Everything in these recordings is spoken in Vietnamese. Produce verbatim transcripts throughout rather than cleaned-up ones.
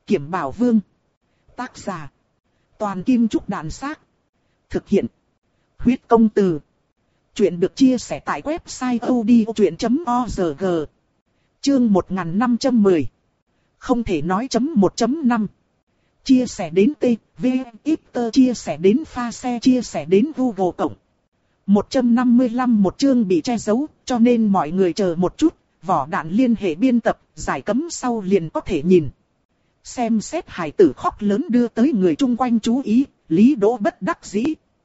Kiểm Bảo Vương. Tác giả. Toàn Kim Trúc Đàn Xác. Thực hiện. Huyết Công Từ. Chuyện được chia sẻ tại website odchuyện chấm org. Chương một nghìn năm trăm mười. Không thể nói chấm một chấm năm. Chia sẻ đến T, V, Twitter chia sẻ đến pha xe chia sẻ đến Google Cộng. một trăm năm mươi lăm một chương bị che giấu, cho nên mọi người chờ một chút, vỏ đạn liên hệ biên tập, giải cấm sau liền có thể nhìn. Xem xét hài tử khóc lớn đưa tới người chung quanh chú ý, Lý Đỗ bất đắc dĩ.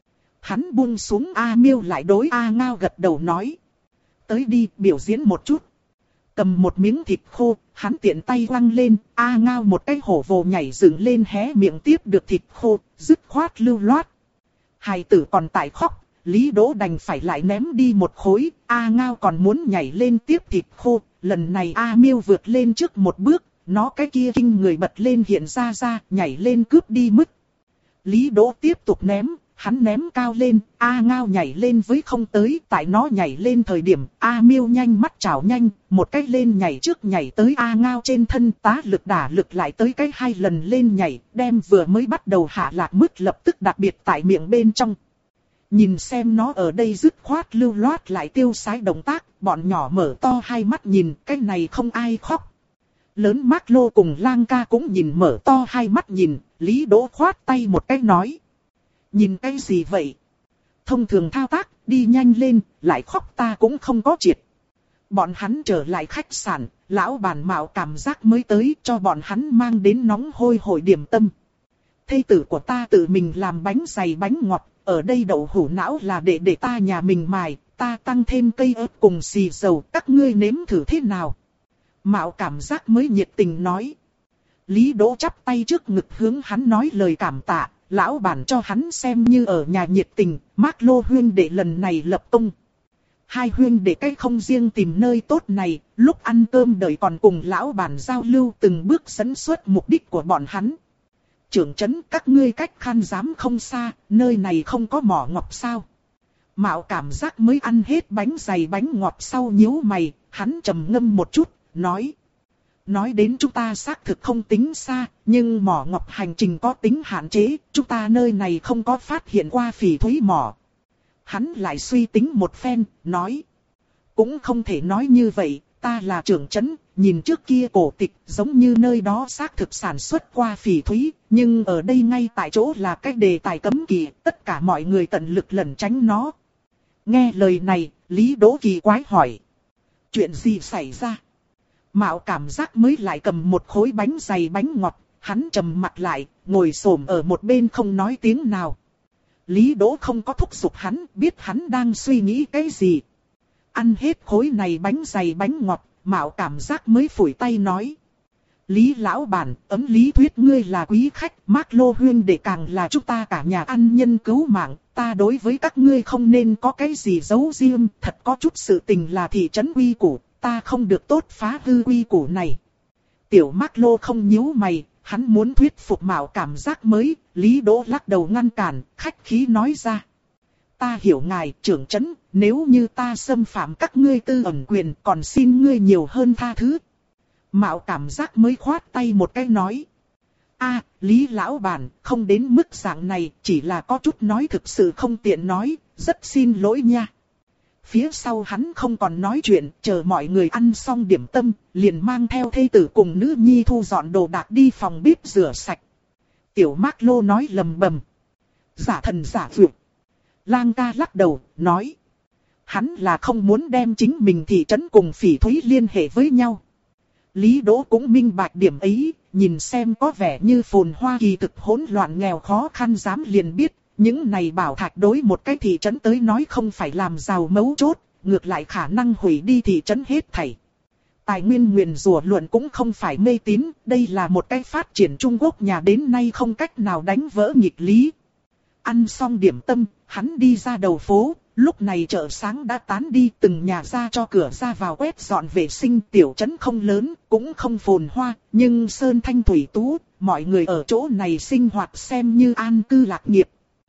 Hắn buông xuống A Miêu lại đối A Ngao gật đầu nói. Tới đi, biểu diễn một chút. Cầm một miếng thịt khô, hắn tiện tay quăng lên, A Ngao một cái hổ vồ nhảy dựng lên hé miệng tiếp được thịt khô, dứt khoát lưu loát. Hài tử còn tại khóc, Lý Đỗ đành phải lại ném đi một khối, A Ngao còn muốn nhảy lên tiếp thịt khô, lần này A Miêu vượt lên trước một bước, nó cái kia kinh người bật lên hiện ra ra, nhảy lên cướp đi mất. Lý Đỗ tiếp tục ném. Hắn ném cao lên, A Ngao nhảy lên với không tới, tại nó nhảy lên thời điểm, A Miêu nhanh mắt chảo nhanh, một cái lên nhảy trước nhảy tới A Ngao trên thân, tá lực đả lực lại tới cái hai lần lên nhảy, đem vừa mới bắt đầu hạ lạc mức lập tức đặc biệt tại miệng bên trong. Nhìn xem nó ở đây dứt khoát lưu loát lại tiêu sái động tác, bọn nhỏ mở to hai mắt nhìn, cái này không ai khóc. Lớn Mác Lô cùng Lang Ca cũng nhìn mở to hai mắt nhìn, Lý Đỗ khoát tay một cái nói. Nhìn cái gì vậy? Thông thường thao tác, đi nhanh lên, lại khóc ta cũng không có triệt. Bọn hắn trở lại khách sạn, lão bản Mạo cảm giác mới tới cho bọn hắn mang đến nóng hôi hổi điểm tâm. Thê tử của ta tự mình làm bánh dày bánh ngọt, ở đây đậu hũ não là để để ta nhà mình mài, ta tăng thêm cây ớt cùng xì dầu, các ngươi nếm thử thế nào? Mạo cảm giác mới nhiệt tình nói. Lý Đỗ chắp tay trước ngực hướng hắn nói lời cảm tạ. Lão bản cho hắn xem như ở nhà nhiệt tình, Mác Lô huyên đệ lần này lập công. Hai huyên đệ cái không riêng tìm nơi tốt này, lúc ăn cơm đợi còn cùng lão bản giao lưu từng bước dẫn xuất mục đích của bọn hắn. Trưởng trấn các ngươi cách Khan Giám không xa, nơi này không có mỏ ngọc sao. Mạo cảm giác mới ăn hết bánh dày bánh ngọt sau nhíu mày, hắn trầm ngâm một chút, nói. Nói đến chúng ta xác thực không tính xa, nhưng mỏ ngọc hành trình có tính hạn chế, chúng ta nơi này không có phát hiện qua phỉ thúy mỏ. Hắn lại suy tính một phen, nói. Cũng không thể nói như vậy, ta là trưởng trấn, nhìn trước kia cổ tịch giống như nơi đó xác thực sản xuất qua phỉ thúy, nhưng ở đây ngay tại chỗ là cái đề tài cấm kỵ, tất cả mọi người tận lực lẩn tránh nó. Nghe lời này, Lý Đỗ kỳ quái hỏi. Chuyện gì xảy ra? Mạo cảm giác mới lại cầm một khối bánh dày bánh ngọt, hắn trầm mặt lại, ngồi xổm ở một bên không nói tiếng nào. Lý Đỗ không có thúc giục hắn, biết hắn đang suy nghĩ cái gì. Ăn hết khối này bánh dày bánh ngọt, Mạo cảm giác mới phủi tay nói. Lý lão bản, ấm lý thuyết ngươi là quý khách, Mác Lô huyên đệ càng là chúng ta cả nhà ăn nhân cứu mạng, ta đối với các ngươi không nên có cái gì giấu riêng, thật có chút sự tình là thị trấn quy củ. Ta không được tốt phá hư quy củ này. Tiểu Mác Lô không nhíu mày, hắn muốn thuyết phục Mạo cảm giác mới, Lý Đỗ lắc đầu ngăn cản, khách khí nói ra. Ta hiểu ngài trưởng trấn, nếu như ta xâm phạm các ngươi tư ẩn quyền còn xin ngươi nhiều hơn tha thứ. Mạo cảm giác mới khoát tay một cái nói. A, Lý lão bản, không đến mức dạng này, chỉ là có chút nói thực sự không tiện nói, rất xin lỗi nha. Phía sau hắn không còn nói chuyện, chờ mọi người ăn xong điểm tâm, liền mang theo thê tử cùng nữ nhi thu dọn đồ đạc đi phòng bếp rửa sạch. Tiểu Mác Lô nói lầm bầm. Giả thần giả vượt. Lang Ca lắc đầu, nói. Hắn là không muốn đem chính mình thị trấn cùng phỉ thúy liên hệ với nhau. Lý Đỗ cũng minh bạch điểm ấy, nhìn xem có vẻ như phồn hoa kỳ thực hỗn loạn nghèo khó khăn dám liền biết. Những này bảo thạch đối một cái thị trấn tới nói không phải làm giàu mấu chốt, ngược lại khả năng hủy đi thị trấn hết thảy. Tài nguyên nguyền rủa luận cũng không phải mê tín, đây là một cái phát triển Trung Quốc nhà đến nay không cách nào đánh vỡ nghịch lý. Ăn xong điểm tâm, hắn đi ra đầu phố, lúc này chợ sáng đã tán đi, từng nhà ra cho cửa ra vào quét dọn vệ sinh. Tiểu trấn không lớn, cũng không phồn hoa, nhưng sơn thanh thủy tú, mọi người ở chỗ này sinh hoạt xem như an cư lạc nghiệp.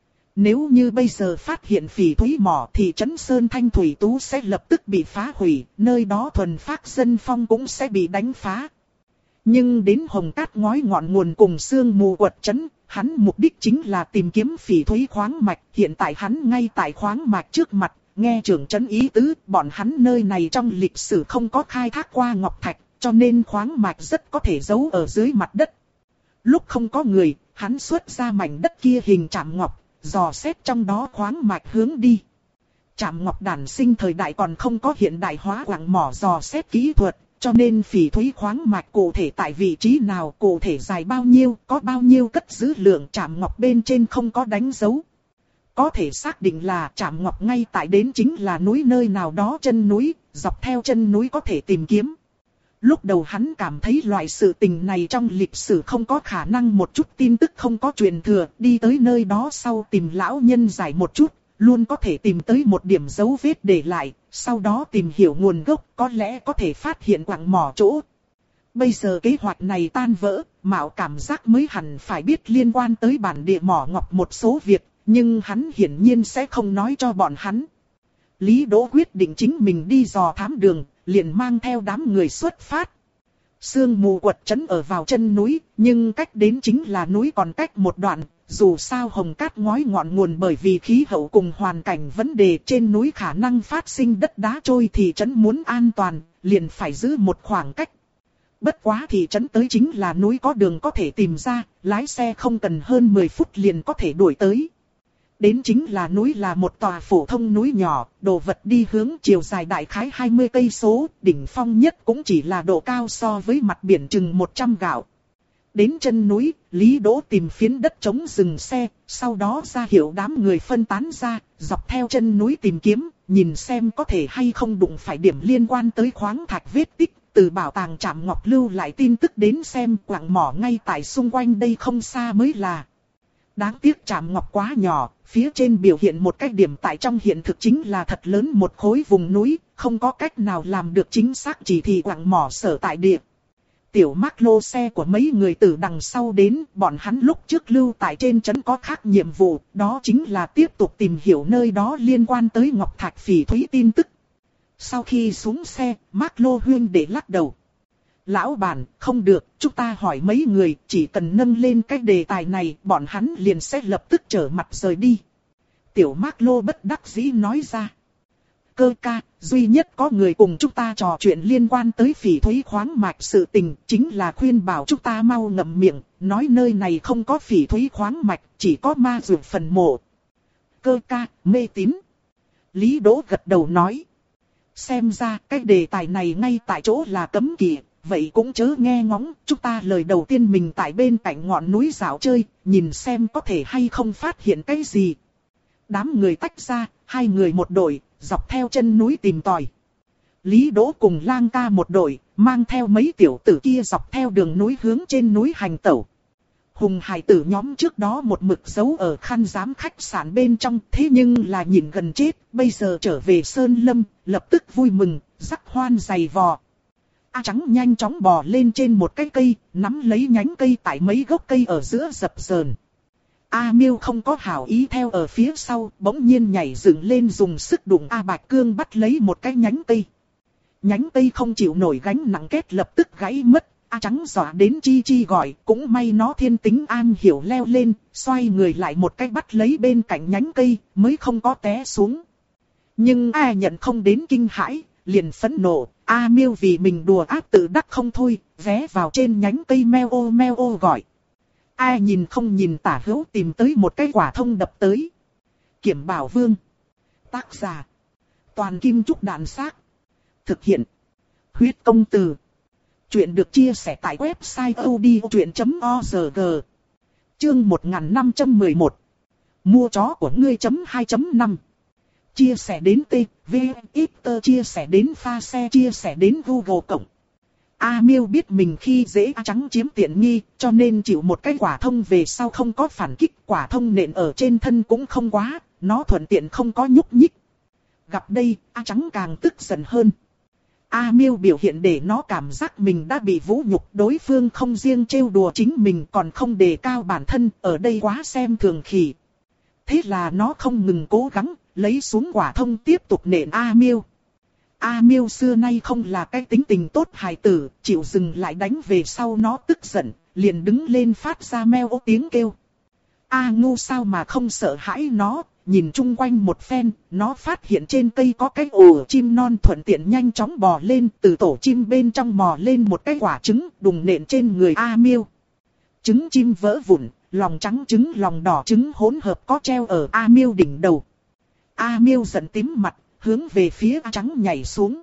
Nếu như bây giờ phát hiện phỉ thúy mỏ thì trấn Sơn Thanh Thủy Tú sẽ lập tức bị phá hủy, nơi đó thuần phác dân phong cũng sẽ bị đánh phá. Nhưng đến Hồng Cát ngói ngọn nguồn cùng Sương Mù Quật Trấn, hắn mục đích chính là tìm kiếm phỉ thúy khoáng mạch. Hiện tại hắn ngay tại khoáng mạch trước mặt, nghe trưởng trấn ý tứ, bọn hắn nơi này trong lịch sử không có khai thác qua ngọc thạch, cho nên khoáng mạch rất có thể giấu ở dưới mặt đất. Lúc không có người, hắn xuất ra mảnh đất kia hình chạm ngọc, dò xét trong đó khoáng mạch hướng đi. Chạm ngọc đản sinh thời đại còn không có hiện đại hóa quặng mỏ dò xét kỹ thuật, cho nên phỉ thúy khoáng mạch cụ thể tại vị trí nào, cụ thể dài bao nhiêu, có bao nhiêu cất giữ lượng chạm ngọc bên trên không có đánh dấu. Có thể xác định là chạm ngọc ngay tại đến chính là núi nơi nào đó chân núi, dọc theo chân núi có thể tìm kiếm. Lúc đầu hắn cảm thấy loại sự tình này trong lịch sử không có khả năng, một chút tin tức không có truyền thừa, đi tới nơi đó sau tìm lão nhân giải một chút, luôn có thể tìm tới một điểm dấu vết để lại, sau đó tìm hiểu nguồn gốc, có lẽ có thể phát hiện quặng mỏ chỗ. Bây giờ kế hoạch này tan vỡ, Mạo cảm giác mới hẳn phải biết liên quan tới bản địa mỏ ngọc một số việc, nhưng hắn hiển nhiên sẽ không nói cho bọn hắn. Lý Đỗ quyết định chính mình đi dò thám đường, liền mang theo đám người xuất phát. Sương Mù Quật Trấn ở vào chân núi, nhưng cách đến chính là núi còn cách một đoạn. Dù sao Hồng Cát ngói ngọn nguồn bởi vì khí hậu cùng hoàn cảnh vấn đề trên núi khả năng phát sinh đất đá trôi, thì trấn muốn an toàn, liền phải giữ một khoảng cách. Bất quá thì trấn tới chính là núi có đường có thể tìm ra, lái xe không cần hơn mười phút liền có thể đuổi tới. Đến chính là núi là một tòa phổ thông núi nhỏ, đồ vật đi hướng chiều dài đại khái hai mươi cây số, đỉnh phong nhất cũng chỉ là độ cao so với mặt biển chừng một trăm gạo. Đến chân núi, Lý Đỗ tìm phiến đất trống dừng xe, sau đó ra hiệu đám người phân tán ra, dọc theo chân núi tìm kiếm, nhìn xem có thể hay không đụng phải điểm liên quan tới khoáng thạch vết tích, từ bảo tàng Trạm Ngọc lưu lại tin tức đến xem quặng mỏ ngay tại xung quanh đây không xa mới là. Đáng tiếc Trạm Ngọc quá nhỏ, phía trên biểu hiện một cái điểm tại trong hiện thực chính là thật lớn một khối vùng núi, không có cách nào làm được chính xác chỉ thị quặng mỏ sở tại địa. Tiểu Mác Lô xe của mấy người từ đằng sau đến, bọn hắn lúc trước lưu tại trên trấn có khác nhiệm vụ, đó chính là tiếp tục tìm hiểu nơi đó liên quan tới ngọc thạch phỉ thúy tin tức. Sau khi xuống xe, Mác Lô huyên để lắc đầu. Lão bản, không được, chúng ta hỏi mấy người, chỉ cần nâng lên cái đề tài này, bọn hắn liền sẽ lập tức trở mặt rời đi. Tiểu Mác Lô bất đắc dĩ nói ra. Cơ ca, duy nhất có người cùng chúng ta trò chuyện liên quan tới phỉ thúy khoáng mạch sự tình, chính là khuyên bảo chúng ta mau ngậm miệng, nói nơi này không có phỉ thúy khoáng mạch, chỉ có ma dược phần mộ. Cơ ca, mê tín. Lý Đỗ gật đầu nói. Xem ra cái đề tài này ngay tại chỗ là cấm kỵ, vậy cũng chớ nghe ngóng, chúng ta lời đầu tiên mình tại bên cạnh ngọn núi dạo chơi, nhìn xem có thể hay không phát hiện cái gì. Đám người tách ra, hai người một đội, dọc theo chân núi tìm tòi. Lý Đỗ cùng Lang ca một đội, mang theo mấy tiểu tử kia dọc theo đường núi hướng trên núi hành tẩu. Hùng hải tử nhóm trước đó một mực giấu ở khăn giám khách sạn bên trong, thế nhưng là nhìn gần chết, bây giờ trở về Sơn Lâm, lập tức vui mừng, rắc hoan giày vò. A Trắng nhanh chóng bò lên trên một cái cây, nắm lấy nhánh cây tại mấy gốc cây ở giữa dập dờn. A Miêu không có hảo ý theo ở phía sau, bỗng nhiên nhảy dựng lên dùng sức đụng A Bạch Cương bắt lấy một cái nhánh cây. Nhánh cây không chịu nổi gánh nặng kết lập tức gãy mất, A Trắng dọa đến chi chi gọi, cũng may nó thiên tính an hiểu leo lên, xoay người lại một cái bắt lấy bên cạnh nhánh cây, mới không có té xuống. Nhưng A nhận không đến kinh hãi, liền phẫn nộ, A Miêu vì mình đùa ác tự đắc không thôi, vé vào trên nhánh cây meo ô meo ô gọi. Ai nhìn không nhìn tả hữu tìm tới một cái quả thông đập tới. Kiểm Bảo Vương. Tác giả. Toàn Kim Trúc Đạn Xác. Thực hiện. Huyết Công Từ. Chuyện được chia sẻ tại website odchuyện chấm org. Chương một nghìn năm trăm mười một. Mua chó của ngươi chấm hai chấm năm. Chia sẻ đến T, V, X, chia sẻ đến pha xe, chia sẻ đến Google Cộng. A Miêu biết mình khi dễ A Trắng chiếm tiện nghi, cho nên chịu một cái quả thông về sau không có phản kích, quả thông nện ở trên thân cũng không quá, nó thuận tiện không có nhúc nhích. Gặp đây, A Trắng càng tức giận hơn. A Miêu biểu hiện để nó cảm giác mình đã bị vũ nhục, đối phương không riêng trêu đùa chính mình còn không đề cao bản thân, ở đây quá xem thường khỉ. Thế là nó không ngừng cố gắng, lấy xuống quả thông tiếp tục nện A Miêu. A Miêu xưa nay không là cái tính tình tốt hài tử, chịu dừng lại đánh về sau nó tức giận, liền đứng lên phát ra meo ố tiếng kêu. A Ngu sao mà không sợ hãi nó, nhìn chung quanh một phen, nó phát hiện trên cây có cái ổ chim non, thuận tiện nhanh chóng bò lên, từ tổ chim bên trong mò lên một cái quả trứng, đùng nện trên người A Miêu. Trứng chim vỡ vụn, lòng trắng trứng lòng đỏ trứng hỗn hợp có treo ở A Miêu đỉnh đầu. A Miêu giận tím mặt, hướng về phía A trắng nhảy xuống.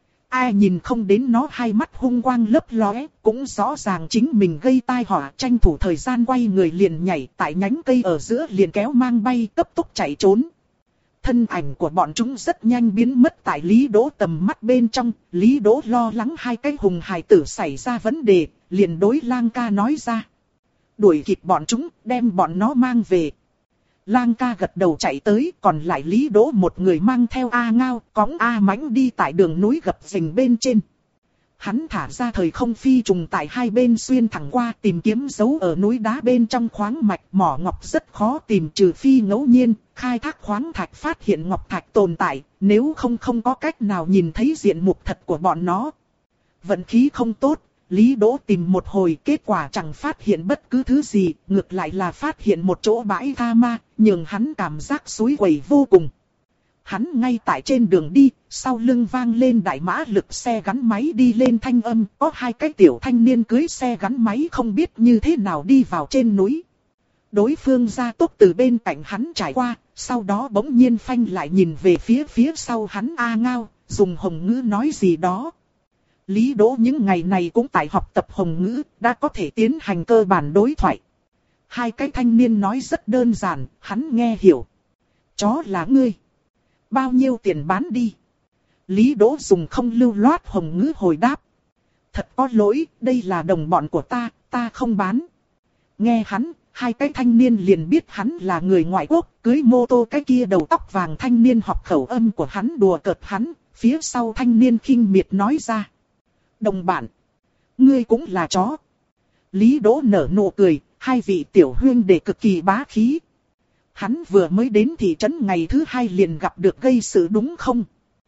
Ai nhìn không đến nó hai mắt hung quang lấp lóe, cũng rõ ràng chính mình gây tai họa, tranh thủ thời gian quay người liền nhảy tại nhánh cây ở giữa liền kéo mang bay cấp tốc chạy trốn. Thân ảnh của bọn chúng rất nhanh biến mất tại Lý Đỗ tầm mắt bên trong, Lý Đỗ lo lắng hai cái hùng hài tử xảy ra vấn đề, liền đối Lang Ca nói ra. Đuổi kịp bọn chúng, đem bọn nó mang về. Lang Ca gật đầu chạy tới, còn lại Lý Đỗ một người mang theo A Ngao, cõng A Mãnh đi tại đường núi gập ghềnh bên trên. Hắn thả ra thời không phi trùng tại hai bên xuyên thẳng qua tìm kiếm dấu ở núi đá bên trong khoáng mạch, mỏ ngọc rất khó tìm trừ phi ngẫu nhiên, khai thác khoáng thạch phát hiện ngọc thạch tồn tại, nếu không không có cách nào nhìn thấy diện mục thật của bọn nó. Vận khí không tốt. Lý Đỗ tìm một hồi kết quả chẳng phát hiện bất cứ thứ gì, ngược lại là phát hiện một chỗ bãi tha ma, nhường hắn cảm giác suối quẩy vô cùng. Hắn ngay tại trên đường đi, sau lưng vang lên đại mã lực xe gắn máy đi lên thanh âm, có hai cái tiểu thanh niên cưới xe gắn máy không biết như thế nào đi vào trên núi. Đối phương gia tốc từ bên cạnh hắn trải qua, sau đó bỗng nhiên phanh lại nhìn về phía phía sau hắn A Ngao, dùng hồng ngữ nói gì đó. Lý Đỗ những ngày này cũng tại học tập hồng ngữ, đã có thể tiến hành cơ bản đối thoại. Hai cái thanh niên nói rất đơn giản, hắn nghe hiểu. Chó là ngươi. Bao nhiêu tiền bán đi? Lý Đỗ dùng không lưu loát hồng ngữ hồi đáp. Thật có lỗi, đây là đồng bọn của ta, ta không bán. Nghe hắn, hai cái thanh niên liền biết hắn là người ngoại quốc, cưới mô tô cái kia đầu tóc vàng thanh niên học khẩu âm của hắn đùa cợt hắn, phía sau thanh niên khinh miệt nói ra. Đồng bạn, ngươi cũng là chó. Lý Đỗ nở nụ cười, hai vị tiểu huynh đệ cực kỳ bá khí. Hắn vừa mới đến thị trấn ngày thứ hai liền gặp được gây sự đúng không?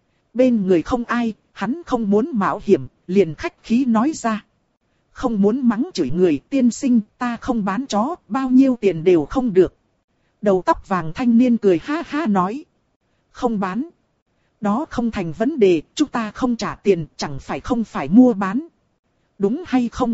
Bên người không ai, hắn không muốn mạo hiểm, liền khách khí nói ra. Không muốn mắng chửi người, tiên sinh, ta không bán chó, bao nhiêu tiền đều không được. Đầu tóc vàng thanh niên cười ha ha nói. Không bán. Đó không thành vấn đề, chúng ta không trả tiền, chẳng phải không phải mua bán. Đúng hay không?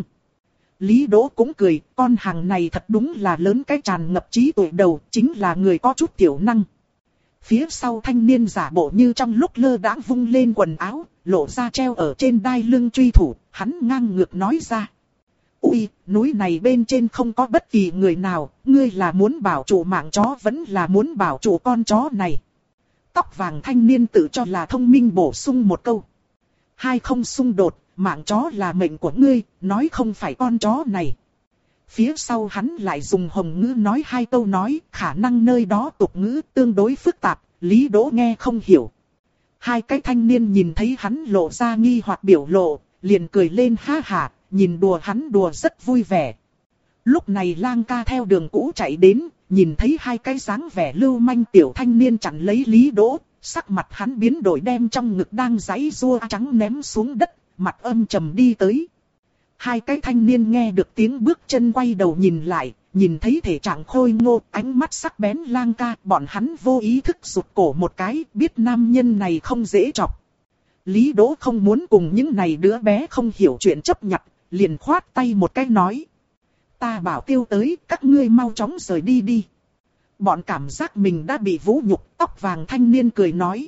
Lý Đỗ cũng cười, con hàng này thật đúng là lớn cái tràn ngập trí tuệ đầu, chính là người có chút tiểu năng. Phía sau thanh niên giả bộ như trong lúc lơ đãng vung lên quần áo, lộ ra treo ở trên đai lưng truy thủ, hắn ngang ngược nói ra. Ui, núi này bên trên không có bất kỳ người nào, ngươi là muốn bảo trụ mạng chó vẫn là muốn bảo trụ con chó này. Tóc vàng thanh niên tự cho là thông minh bổ sung một câu. Hai không xung đột, mạng chó là mệnh của ngươi, nói không phải con chó này. Phía sau hắn lại dùng hồng ngữ nói hai câu nói, khả năng nơi đó tục ngữ tương đối phức tạp, Lý Đỗ nghe không hiểu. Hai cái thanh niên nhìn thấy hắn lộ ra nghi hoặc biểu lộ, liền cười lên ha hả, nhìn đùa hắn đùa rất vui vẻ. Lúc này Lang Ca theo đường cũ chạy đến, nhìn thấy hai cái dáng vẻ lưu manh tiểu thanh niên chặn lấy Lý Đỗ, sắc mặt hắn biến đổi đem trong ngực đang giãy giụa trắng ném xuống đất, mặt âm trầm đi tới. Hai cái thanh niên nghe được tiếng bước chân quay đầu nhìn lại, nhìn thấy thể trạng khôi ngô, ánh mắt sắc bén Lang Ca, bọn hắn vô ý thức rụt cổ một cái, biết nam nhân này không dễ chọc. Lý Đỗ không muốn cùng những này đứa bé không hiểu chuyện chấp nhặt, liền khoát tay một cái nói. Ta bảo tiêu tới, các ngươi mau chóng rời đi đi. Bọn cảm giác mình đã bị vũ nhục, tóc vàng thanh niên cười nói.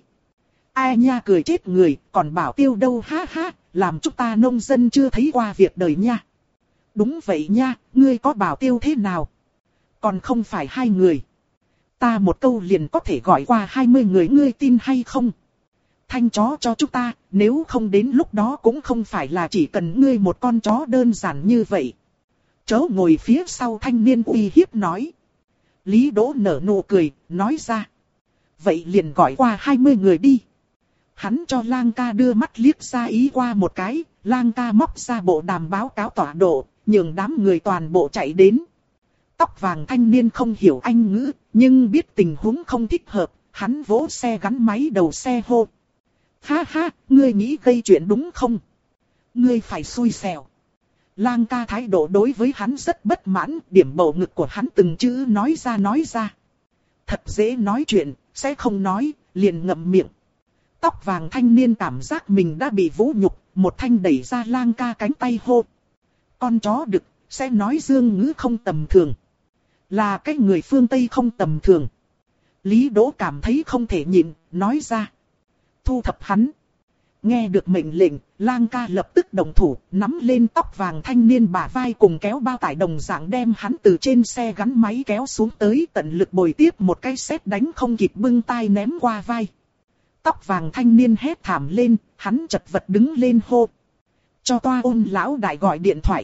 Ai nha cười chết người, còn bảo tiêu đâu ha ha, làm chúng ta nông dân chưa thấy qua việc đời nha. Đúng vậy nha, ngươi có bảo tiêu thế nào? Còn không phải hai người. Ta một câu liền có thể gọi qua hai mươi người, ngươi tin hay không? Thanh chó cho chúng ta, nếu không đến lúc đó cũng không phải là chỉ cần ngươi một con chó đơn giản như vậy. Chớ ngồi phía sau thanh niên uy hiếp nói. Lý Đỗ nở nụ cười, nói ra. Vậy liền gọi qua hai mươi người đi. Hắn cho Lang Ca đưa mắt liếc ra ý qua một cái, Lang Ca móc ra bộ đàm báo cáo tọa độ, nhường đám người toàn bộ chạy đến. Tóc vàng thanh niên không hiểu Anh ngữ, nhưng biết tình huống không thích hợp, hắn vỗ xe gắn máy đầu xe hô. Ha ha, ngươi nghĩ gây chuyện đúng không? Ngươi phải xui xẻo. Lang ca thái độ đối với hắn rất bất mãn, điểm bầu ngực của hắn từng chữ nói ra nói ra. Thật dễ nói chuyện, sẽ không nói, liền ngậm miệng. Tóc vàng thanh niên cảm giác mình đã bị vũ nhục, một thanh đẩy ra lang ca cánh tay hô. Con chó đực, sẽ nói dương ngữ không tầm thường. Là cái người phương Tây không tầm thường. Lý Đỗ cảm thấy không thể nhịn, nói ra. Thu thập hắn. Nghe được mệnh lệnh, lang ca lập tức động thủ, nắm lên tóc vàng thanh niên bả vai cùng kéo bao tải đồng dạng đem hắn từ trên xe gắn máy kéo xuống tới, tận lực bồi tiếp một cái sét đánh không kịp bưng tay ném qua vai. Tóc vàng thanh niên hét thảm lên, hắn chật vật đứng lên hô. Cho toa ôn lão đại gọi điện thoại.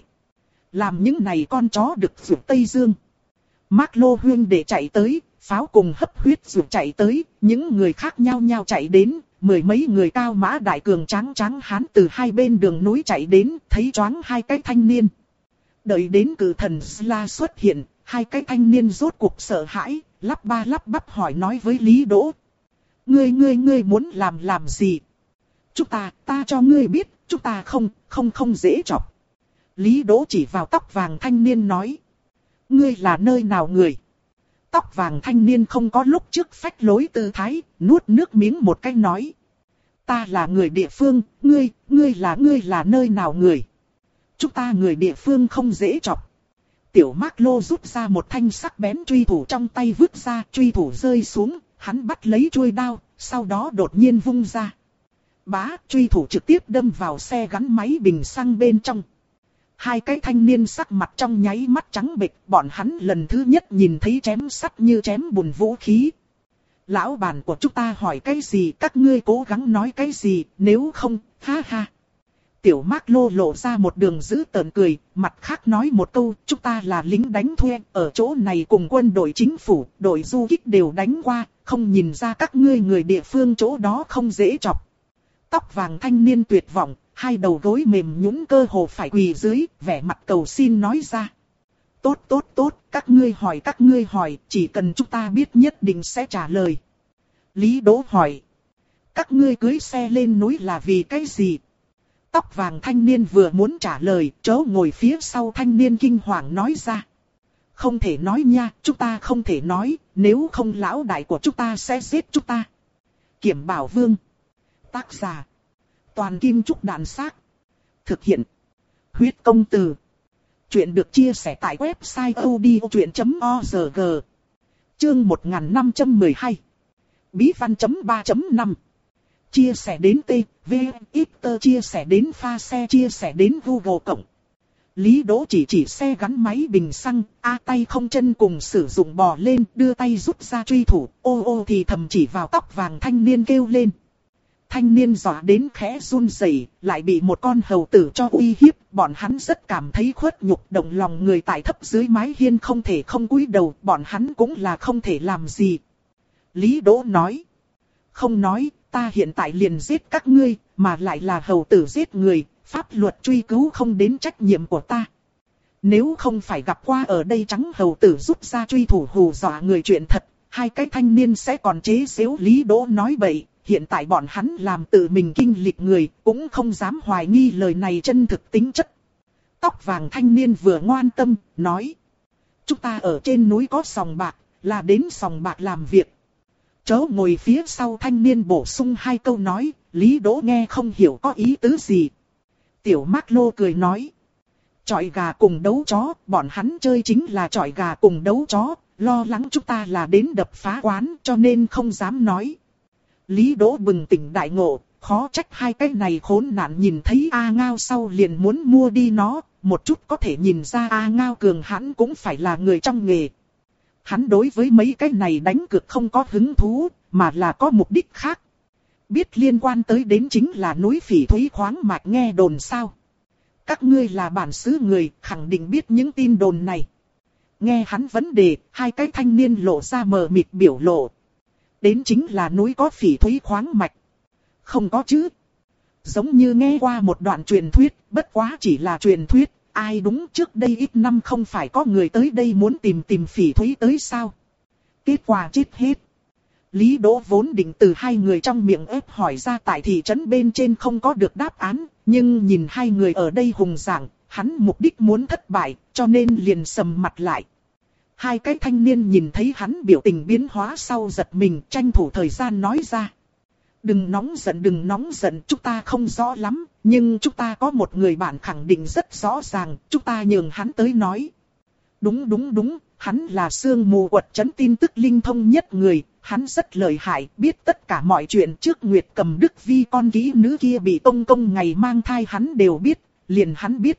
Làm những này con chó được vượt Tây Dương. Mark Lô Huyên để chạy tới, pháo cùng hấp huyết vượt chạy tới, những người khác nhau nhau chạy đến. Mười mấy người cao mã đại cường tráng tráng hán từ hai bên đường núi chạy đến, thấy choáng hai cái thanh niên. Đợi đến cử thần Sla xuất hiện, hai cái thanh niên rốt cuộc sợ hãi, lắp ba lắp bắp hỏi nói với Lý Đỗ. Ngươi ngươi ngươi muốn làm làm gì? Chúng ta, ta cho ngươi biết, chúng ta không, không không dễ chọc. Lý Đỗ chỉ vào tóc vàng thanh niên nói. Ngươi là nơi nào người? Tóc vàng thanh niên không có lúc trước phách lối tư thái, nuốt nước miếng một cái nói. Ta là người địa phương, ngươi, ngươi là ngươi là nơi nào người? Chúng ta người địa phương không dễ chọc. Tiểu Mark Lô rút ra một thanh sắc bén truy thủ trong tay vứt ra, truy thủ rơi xuống, hắn bắt lấy chuôi đao, sau đó đột nhiên vung ra. Bá, truy thủ trực tiếp đâm vào xe gắn máy bình xăng bên trong. Hai cái thanh niên sắc mặt trong nháy mắt trắng bệch, bọn hắn lần thứ nhất nhìn thấy chém sắt như chém bùn vũ khí. Lão bản của chúng ta hỏi cái gì, các ngươi cố gắng nói cái gì, nếu không, ha ha. Tiểu Mark Lô lộ ra một đường dữ tợn cười, mặt khác nói một câu, chúng ta là lính đánh thuê, ở chỗ này cùng quân đội chính phủ, đội du kích đều đánh qua, không nhìn ra các ngươi người địa phương chỗ đó không dễ chọc. Tóc vàng thanh niên tuyệt vọng, hai đầu gối mềm nhũn cơ hồ phải quỳ dưới, vẻ mặt cầu xin nói ra. Tốt tốt tốt, các ngươi hỏi các ngươi hỏi, chỉ cần chúng ta biết nhất định sẽ trả lời. Lý Đỗ hỏi. Các ngươi cưới xe lên núi là vì cái gì? Tóc vàng thanh niên vừa muốn trả lời, chó ngồi phía sau thanh niên kinh hoàng nói ra. Không thể nói nha, chúng ta không thể nói, nếu không lão đại của chúng ta sẽ giết chúng ta. Kiểm Bảo Vương. Tác giả. Toàn Kim Trúc Đạn Xác. Thực hiện. Huyết Công Từ. Chuyện được chia sẻ tại website odchuyện chấm org. Chương một nghìn năm trăm mười hai. Bí văn chấm ba chấm năm. Chia sẻ đến T, V, X, chia sẻ đến pha xe, chia sẻ đến Google Cộng. Lý Đỗ chỉ chỉ xe gắn máy bình xăng, a tay không chân cùng sử dụng bò lên, đưa tay rút ra truy thủ, ô ô thì thầm chỉ vào tóc vàng thanh niên kêu lên. Thanh niên dọa đến khẽ run rẩy, lại bị một con hầu tử cho uy hiếp, bọn hắn rất cảm thấy khuất nhục, động lòng người tại thấp dưới mái hiên không thể không cúi đầu, bọn hắn cũng là không thể làm gì. Lý Đỗ nói, không nói, ta hiện tại liền giết các ngươi, mà lại là hầu tử giết người, pháp luật truy cứu không đến trách nhiệm của ta. Nếu không phải gặp qua ở đây trắng hầu tử rút ra truy thủ hù dọa người chuyện thật, hai cái thanh niên sẽ còn chế giễu Lý Đỗ nói bậy. Hiện tại bọn hắn làm tự mình kinh lịch người, cũng không dám hoài nghi lời này chân thực tính chất. Tóc vàng thanh niên vừa ngoan tâm, nói. Chúng ta ở trên núi có sòng bạc, là đến sòng bạc làm việc. Chớ ngồi phía sau thanh niên bổ sung hai câu nói, Lý Đỗ nghe không hiểu có ý tứ gì. Tiểu Mark Lô cười nói. Chọi gà cùng đấu chó, bọn hắn chơi chính là chọi gà cùng đấu chó, lo lắng chúng ta là đến đập phá quán cho nên không dám nói. Lý Đỗ bừng tỉnh đại ngộ, khó trách hai cái này khốn nạn nhìn thấy A Ngao sau liền muốn mua đi nó, một chút có thể nhìn ra A Ngao cường hãn cũng phải là người trong nghề. Hắn đối với mấy cái này đánh cược không có hứng thú, mà là có mục đích khác. Biết liên quan tới đến chính là núi Phỉ Thúy khoáng mạch nghe đồn sao. Các ngươi là bản xứ người, khẳng định biết những tin đồn này. Nghe hắn vấn đề, hai cái thanh niên lộ ra mờ mịt biểu lộ. Đến chính là núi có phỉ thúy khoáng mạch. Không có chứ. Giống như nghe qua một đoạn truyền thuyết, bất quá chỉ là truyền thuyết. Ai đúng trước đây ít năm không phải có người tới đây muốn tìm tìm phỉ thúy tới sao. Kết quả chết hết. Lý Đỗ vốn định từ hai người trong miệng ép hỏi ra tại thị trấn bên trên không có được đáp án, nhưng nhìn hai người ở đây hùng giảng, hắn mục đích muốn thất bại, cho nên liền sầm mặt lại. Hai cái thanh niên nhìn thấy hắn biểu tình biến hóa sau giật mình, tranh thủ thời gian nói ra. Đừng nóng giận, đừng nóng giận, chúng ta không rõ lắm, nhưng chúng ta có một người bạn khẳng định rất rõ ràng, chúng ta nhường hắn tới nói. Đúng đúng đúng, hắn là sương mù quật trấn tin tức linh thông nhất người, hắn rất lợi hại, biết tất cả mọi chuyện trước Nguyệt Cầm Đức Vi con kỹ nữ kia bị công công ngày mang thai hắn đều biết, liền hắn biết.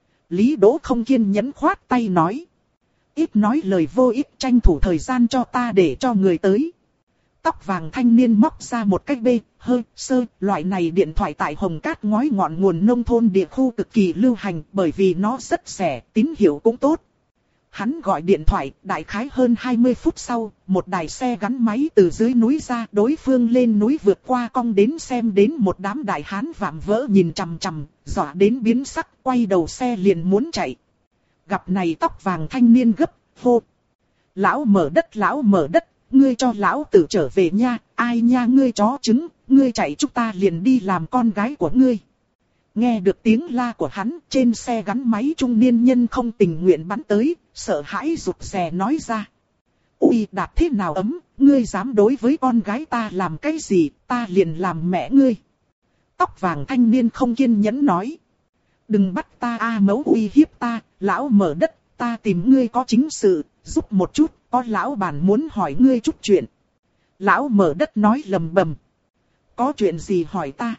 Lý Đỗ không kiên nhẫn khoát tay nói. Ít nói lời vô ích, tranh thủ thời gian cho ta để cho người tới. Tóc vàng thanh niên móc ra một cái bê, hơi, sơ, loại này điện thoại tại Hồng Cát ngói ngọn nguồn nông thôn địa khu cực kỳ lưu hành bởi vì nó rất rẻ, tín hiệu cũng tốt. Hắn gọi điện thoại, đại khái hơn hai mươi phút sau, một đài xe gắn máy từ dưới núi ra, đối phương lên núi vượt qua cong đến xem đến một đám đại hán vạm vỡ nhìn chằm chằm, dọa đến biến sắc, quay đầu xe liền muốn chạy. Gặp này tóc vàng thanh niên gấp, hô. Lão mở đất, lão mở đất, ngươi cho lão tử trở về nha, ai nha ngươi chó trứng, ngươi chạy chúng ta liền đi làm con gái của ngươi. Nghe được tiếng la của hắn, trên xe gắn máy trung niên nhân không tình nguyện bắn tới, sợ hãi rụt rè nói ra. Ui Đạt thế nào ấm, ngươi dám đối với con gái ta làm cái gì, ta liền làm mẹ ngươi. Tóc vàng thanh niên không kiên nhẫn nói. Đừng bắt ta a mấu uy hiếp ta, lão mở đất, ta tìm ngươi có chính sự, giúp một chút, có lão bản muốn hỏi ngươi chút chuyện. Lão mở đất nói lầm bầm. Có chuyện gì hỏi ta?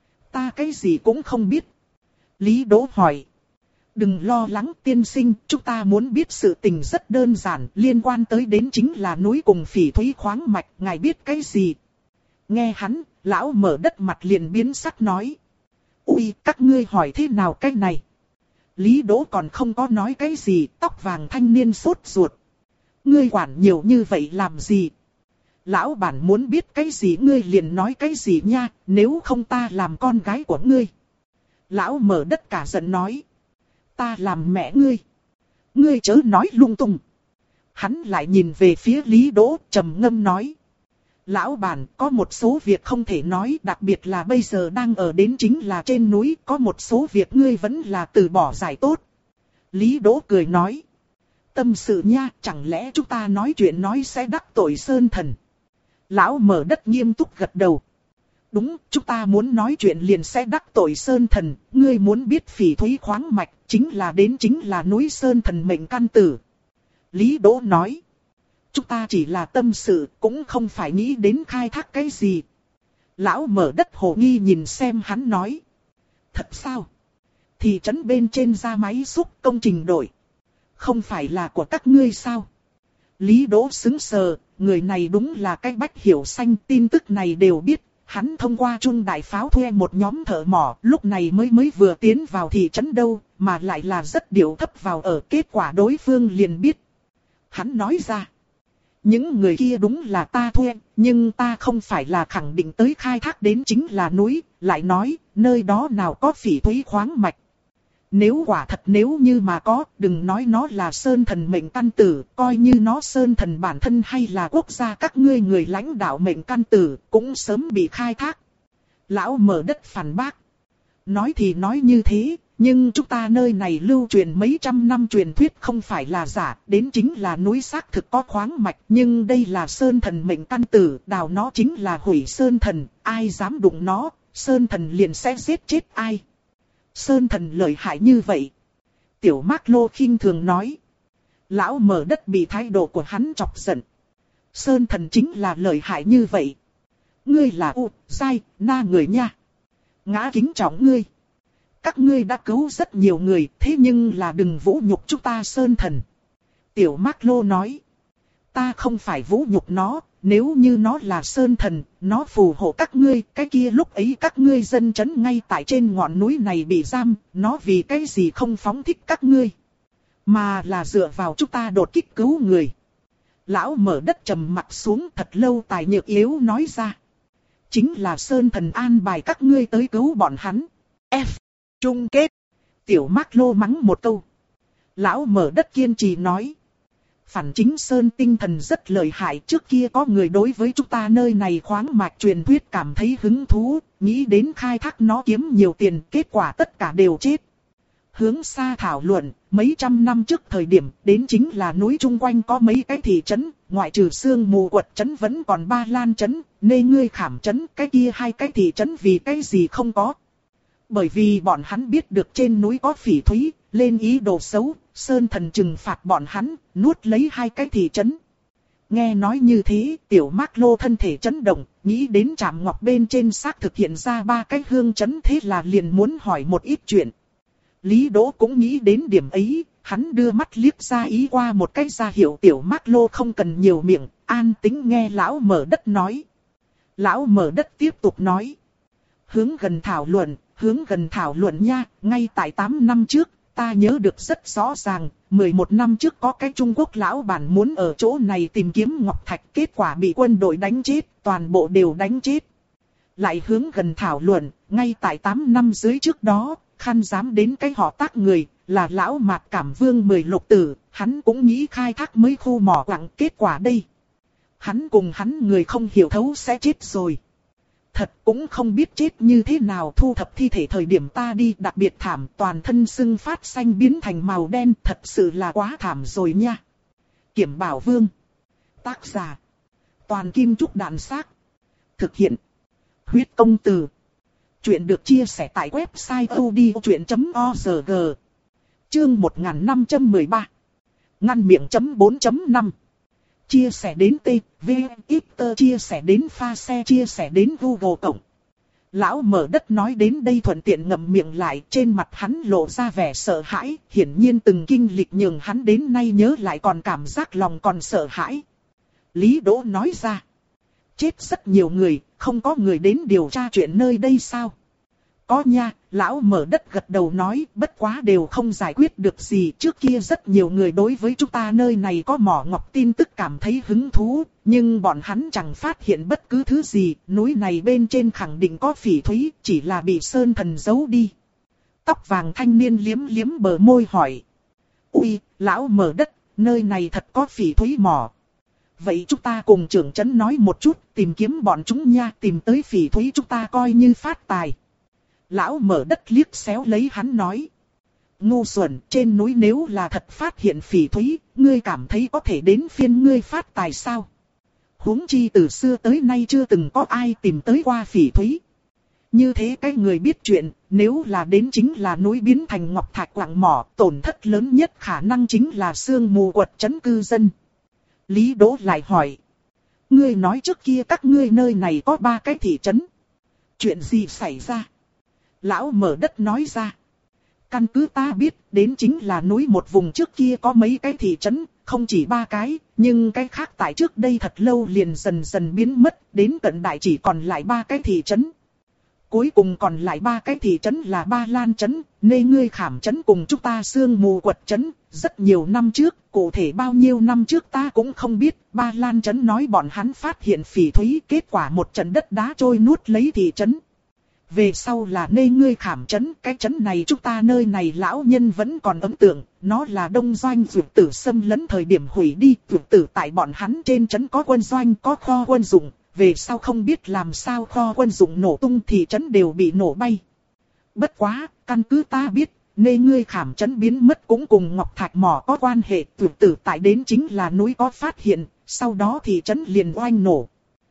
Ta cái gì cũng không biết. Lý Đỗ hỏi. Đừng lo lắng tiên sinh, chúng ta muốn biết sự tình rất đơn giản, liên quan tới đến chính là núi cùng phỉ thúy khoáng mạch, ngài biết cái gì? Nghe hắn, lão mở đất mặt liền biến sắc nói. Ui, các ngươi hỏi thế nào cái này? Lý Đỗ còn không có nói cái gì, tóc vàng thanh niên sốt ruột. Ngươi quản nhiều như vậy làm gì? Lão bản muốn biết cái gì ngươi liền nói cái gì nha, nếu không ta làm con gái của ngươi. Lão mở đất cả giận nói. Ta làm mẹ ngươi. Ngươi chớ nói lung tung. Hắn lại nhìn về phía Lý Đỗ trầm ngâm nói. Lão bản có một số việc không thể nói, đặc biệt là bây giờ đang ở đến chính là trên núi, có một số việc ngươi vẫn là từ bỏ giải tốt. Lý Đỗ cười nói. Tâm sự nha, chẳng lẽ chúng ta nói chuyện nói sẽ đắc tội Sơn Thần. Lão mở đất nghiêm túc gật đầu. Đúng, chúng ta muốn nói chuyện liền sẽ đắc tội Sơn Thần, ngươi muốn biết phỉ thúy khoáng mạch, chính là đến chính là núi Sơn Thần mệnh căn tử. Lý Đỗ nói. Chúng ta chỉ là tâm sự, cũng không phải nghĩ đến khai thác cái gì. Lão mở đất hồ nghi nhìn xem hắn nói. Thật sao? Thị trấn bên trên ra máy xúc công trình đổi. Không phải là của các ngươi sao? Lý Đỗ sững sờ, người này đúng là cái Bách Hiểu Xanh, tin tức này đều biết. Hắn thông qua Trung Đại Pháo thuê một nhóm thợ mỏ, lúc này mới mới vừa tiến vào thị trấn đâu, mà lại là rất điệu thấp vào ở, kết quả đối phương liền biết. Hắn nói ra. Những người kia đúng là ta thuê, nhưng ta không phải là khẳng định tới khai thác đến chính là núi, lại nói, nơi đó nào có phỉ thúy khoáng mạch. Nếu quả thật nếu như mà có, đừng nói nó là Sơn Thần mệnh căn tử, coi như nó Sơn Thần bản thân hay là quốc gia các ngươi người lãnh đạo mệnh căn tử, cũng sớm bị khai thác. Lão mở đất phản bác. Nói thì nói như thế, nhưng chúng ta nơi này lưu truyền mấy trăm năm truyền thuyết không phải là giả, đến chính là núi xác thực có khoáng mạch, nhưng đây là Sơn Thần mệnh căn tử, đào nó chính là hủy Sơn Thần, ai dám đụng nó, Sơn Thần liền sẽ giết chết ai. Sơn Thần lợi hại như vậy. Tiểu Mác Lô khinh thường nói. Lão mở đất bị thái độ của hắn chọc giận. Sơn Thần chính là lợi hại như vậy. Ngươi là U, Sai, Na người nha. Ngã kính trọng ngươi. Các ngươi đã cứu rất nhiều người, thế nhưng là đừng vũ nhục chúng ta Sơn Thần. Tiểu Mác Lô nói. Ta không phải vũ nhục nó, nếu như nó là Sơn Thần, nó phù hộ các ngươi, cái kia lúc ấy các ngươi dân trấn ngay tại trên ngọn núi này bị giam, nó vì cái gì không phóng thích các ngươi, mà là dựa vào chúng ta đột kích cứu người. Lão mở đất trầm mặt xuống thật lâu tài nhược yếu nói ra. Chính là Sơn Thần an bài các ngươi tới cứu bọn hắn. F. Chung kết. Tiểu Mác Lô mắng một câu. Lão mở đất kiên trì nói. Phản Chính Sơn tinh thần rất lợi hại, trước kia có người đối với chúng ta nơi này khoáng mạch truyền thuyết cảm thấy hứng thú, nghĩ đến khai thác nó kiếm nhiều tiền, kết quả tất cả đều chết. Hướng xa thảo luận, mấy trăm năm trước thời điểm, đến chính là núi chung quanh có mấy cái thị trấn, ngoại trừ Sương Mù Quật trấn vẫn còn Ba Lan trấn, Nê Ngươi Khảm trấn, cái kia hai cái thị trấn vì cái gì không có. Bởi vì bọn hắn biết được trên núi có phỉ thúy, lên ý đồ xấu, Sơn Thần trừng phạt bọn hắn, nuốt lấy hai cái thị trấn. Nghe nói như thế, tiểu Mác Lô thân thể chấn động, nghĩ đến Trạm Ngọc bên trên xác thực hiện ra ba cái hương trấn, thế là liền muốn hỏi một ít chuyện. Lý Đỗ cũng nghĩ đến điểm ấy, hắn đưa mắt liếc ra ý qua một cái ra hiệu tiểu Mác Lô không cần nhiều miệng, an tĩnh nghe lão mở đất nói. Lão mở đất tiếp tục nói. Hướng gần thảo luận, hướng gần thảo luận nha, ngay tại tám năm trước, ta nhớ được rất rõ ràng, mười một năm trước có cái Trung Quốc lão bản muốn ở chỗ này tìm kiếm ngọc thạch, kết quả bị quân đội đánh chết, toàn bộ đều đánh chết. Lại hướng gần thảo luận, ngay tại tám năm dưới trước đó, Khăn dám đến cái họ Tác người, là lão Mạt Cảm Vương mười lục tử, hắn cũng nghĩ khai thác mấy khu mỏ quặng, kết quả đây. Hắn cùng hắn người không hiểu thấu sẽ chết rồi. Thật cũng không biết chết như thế nào, thu thập thi thể thời điểm ta đi đặc biệt thảm, toàn thân sưng phát xanh biến thành màu đen, thật sự là quá thảm rồi nha. Kiểm Bảo Vương. Tác giả. Toàn Kim Trúc Đạn Xác. Thực hiện. Huyết Công Từ. Chuyện được chia sẻ tại website odchuyện chấm org. Chương một nghìn năm trăm mười ba. Ngăn miệng chấm bốn chấm năm. Chia sẻ đến T, V, X, chia sẻ phá pha xe, chia sẻ đến Google Cộng. Lão mở đất nói đến đây thuận tiện ngậm miệng lại, trên mặt hắn lộ ra vẻ sợ hãi, hiển nhiên từng kinh lịch nhường hắn đến nay nhớ lại còn cảm giác lòng còn sợ hãi. Lý Đỗ nói ra. Chết rất nhiều người, không có người đến điều tra chuyện nơi đây sao? Có nha, lão mở đất gật đầu nói, bất quá đều không giải quyết được gì. Trước kia rất nhiều người đối với chúng ta nơi này có mỏ ngọc tin tức cảm thấy hứng thú, nhưng bọn hắn chẳng phát hiện bất cứ thứ gì. Núi này bên trên khẳng định có phỉ thúy, chỉ là bị Sơn Thần giấu đi. Tóc vàng thanh niên liếm liếm bờ môi hỏi. Ui, lão mở đất, nơi này thật có phỉ thúy mỏ. Vậy chúng ta cùng trưởng trấn nói một chút, tìm kiếm bọn chúng nha, tìm tới phỉ thúy chúng ta coi như phát tài. Lão mở đất liếc xéo lấy hắn nói. Ngu xuẩn, trên núi nếu là thật phát hiện phỉ thúy, ngươi cảm thấy có thể đến phiên ngươi phát tài sao? Huống chi từ xưa tới nay chưa từng có ai tìm tới qua phỉ thúy. Như thế cái người biết chuyện, nếu là đến chính là núi biến thành ngọc thạch quặng mỏ, tổn thất lớn nhất khả năng chính là Sương Mù Quật trấn cư dân. Lý Đỗ lại hỏi. Ngươi nói trước kia các ngươi nơi này có ba cái thị trấn. Chuyện gì xảy ra? Lão mở đất nói ra. Căn cứ ta biết, đến chính là núi một vùng trước kia có mấy cái thị trấn, không chỉ ba cái, nhưng cái khác tại trước đây thật lâu liền dần dần biến mất, đến cận đại chỉ còn lại ba cái thị trấn. Cuối cùng còn lại ba cái thị trấn là Ba Lan trấn, Nê Ngươi Khảm trấn cùng chúng ta Sương Mù Quật trấn. Rất nhiều năm trước, cụ thể bao nhiêu năm trước ta cũng không biết, Ba Lan trấn nói bọn hắn phát hiện phỉ thúy, kết quả một trận đất đá trôi nuốt lấy thị trấn. Về sau là Nê Ngươi Khảm trấn, cái trấn này chúng ta nơi này lão nhân vẫn còn ấn tượng, nó là đông doanh vượt tử xâm lấn thời điểm hủy đi, vượt tử tại bọn hắn trên trấn có quân doanh, có kho quân dụng. Về sau không biết làm sao kho quân dụng nổ tung thì trấn đều bị nổ bay. Bất quá, căn cứ ta biết, Nê Ngươi Khảm trấn biến mất cũng cùng ngọc thạch mỏ có quan hệ, tuyệt tử tại đến chính là núi có phát hiện, sau đó thì trấn liền oanh nổ.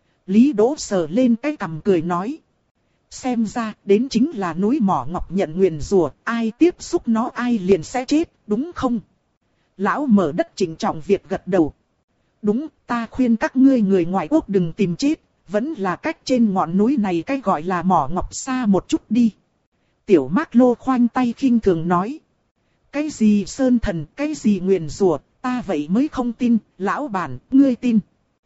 Lý Đỗ sờ lên cái cằm cười nói. Xem ra, đến chính là núi mỏ ngọc nhận nguyền rủa, ai tiếp xúc nó ai liền sẽ chết, đúng không? Lão mở đất chỉnh trọng việc gật đầu. Đúng, ta khuyên các ngươi người ngoại quốc đừng tìm chết, vẫn là cách trên ngọn núi này cái gọi là mỏ ngọc xa một chút đi. Tiểu Mác Lô khoanh tay khinh thường nói. Cái gì Sơn Thần, cái gì nguyền rủa, ta vậy mới không tin, lão bản, ngươi tin.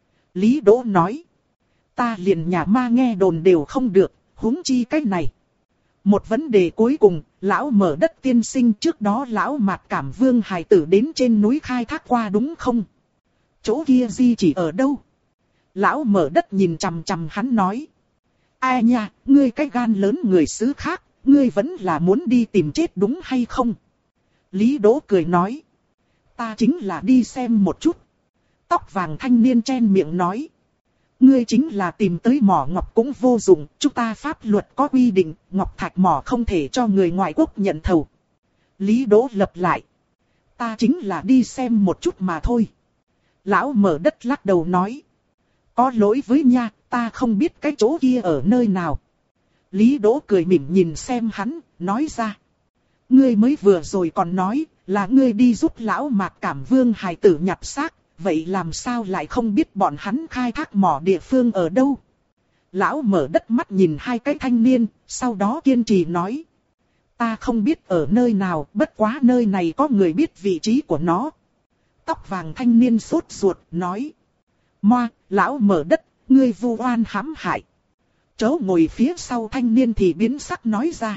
Lý Đỗ nói. Ta liền nhà ma nghe đồn đều không được, huống chi cái này. Một vấn đề cuối cùng, lão mở đất tiên sinh trước đó lão Mạt Cảm Vương hài tử đến trên núi khai thác qua đúng không? Chỗ kia di chỉ ở đâu? Lão mở đất nhìn chằm chằm hắn nói. Ai nha, ngươi cái gan lớn người xứ khác, ngươi vẫn là muốn đi tìm chết đúng hay không? Lý Đỗ cười nói. Ta chính là đi xem một chút. Tóc vàng thanh niên chen miệng nói. Ngươi chính là tìm tới mỏ ngọc cũng vô dụng, chúng ta pháp luật có quy định, ngọc thạch mỏ không thể cho người ngoại quốc nhận thầu. Lý Đỗ lập lại. Ta chính là đi xem một chút mà thôi. Lão mở đất lắc đầu nói. Có lỗi với nha, ta không biết cái chỗ kia ở nơi nào. Lý Đỗ cười mỉm nhìn xem hắn, nói ra. Ngươi mới vừa rồi còn nói, là ngươi đi giúp lão Mạc Cảm Vương hài tử nhặt xác, vậy làm sao lại không biết bọn hắn khai thác mỏ địa phương ở đâu? Lão mở đất mắt nhìn hai cái thanh niên, sau đó kiên trì nói. Ta không biết ở nơi nào, bất quá nơi này có người biết vị trí của nó. Tóc vàng thanh niên sốt ruột, nói. Moa, lão mở đất, ngươi vu oan hãm hại. Chó ngồi phía sau thanh niên thì biến sắc nói ra.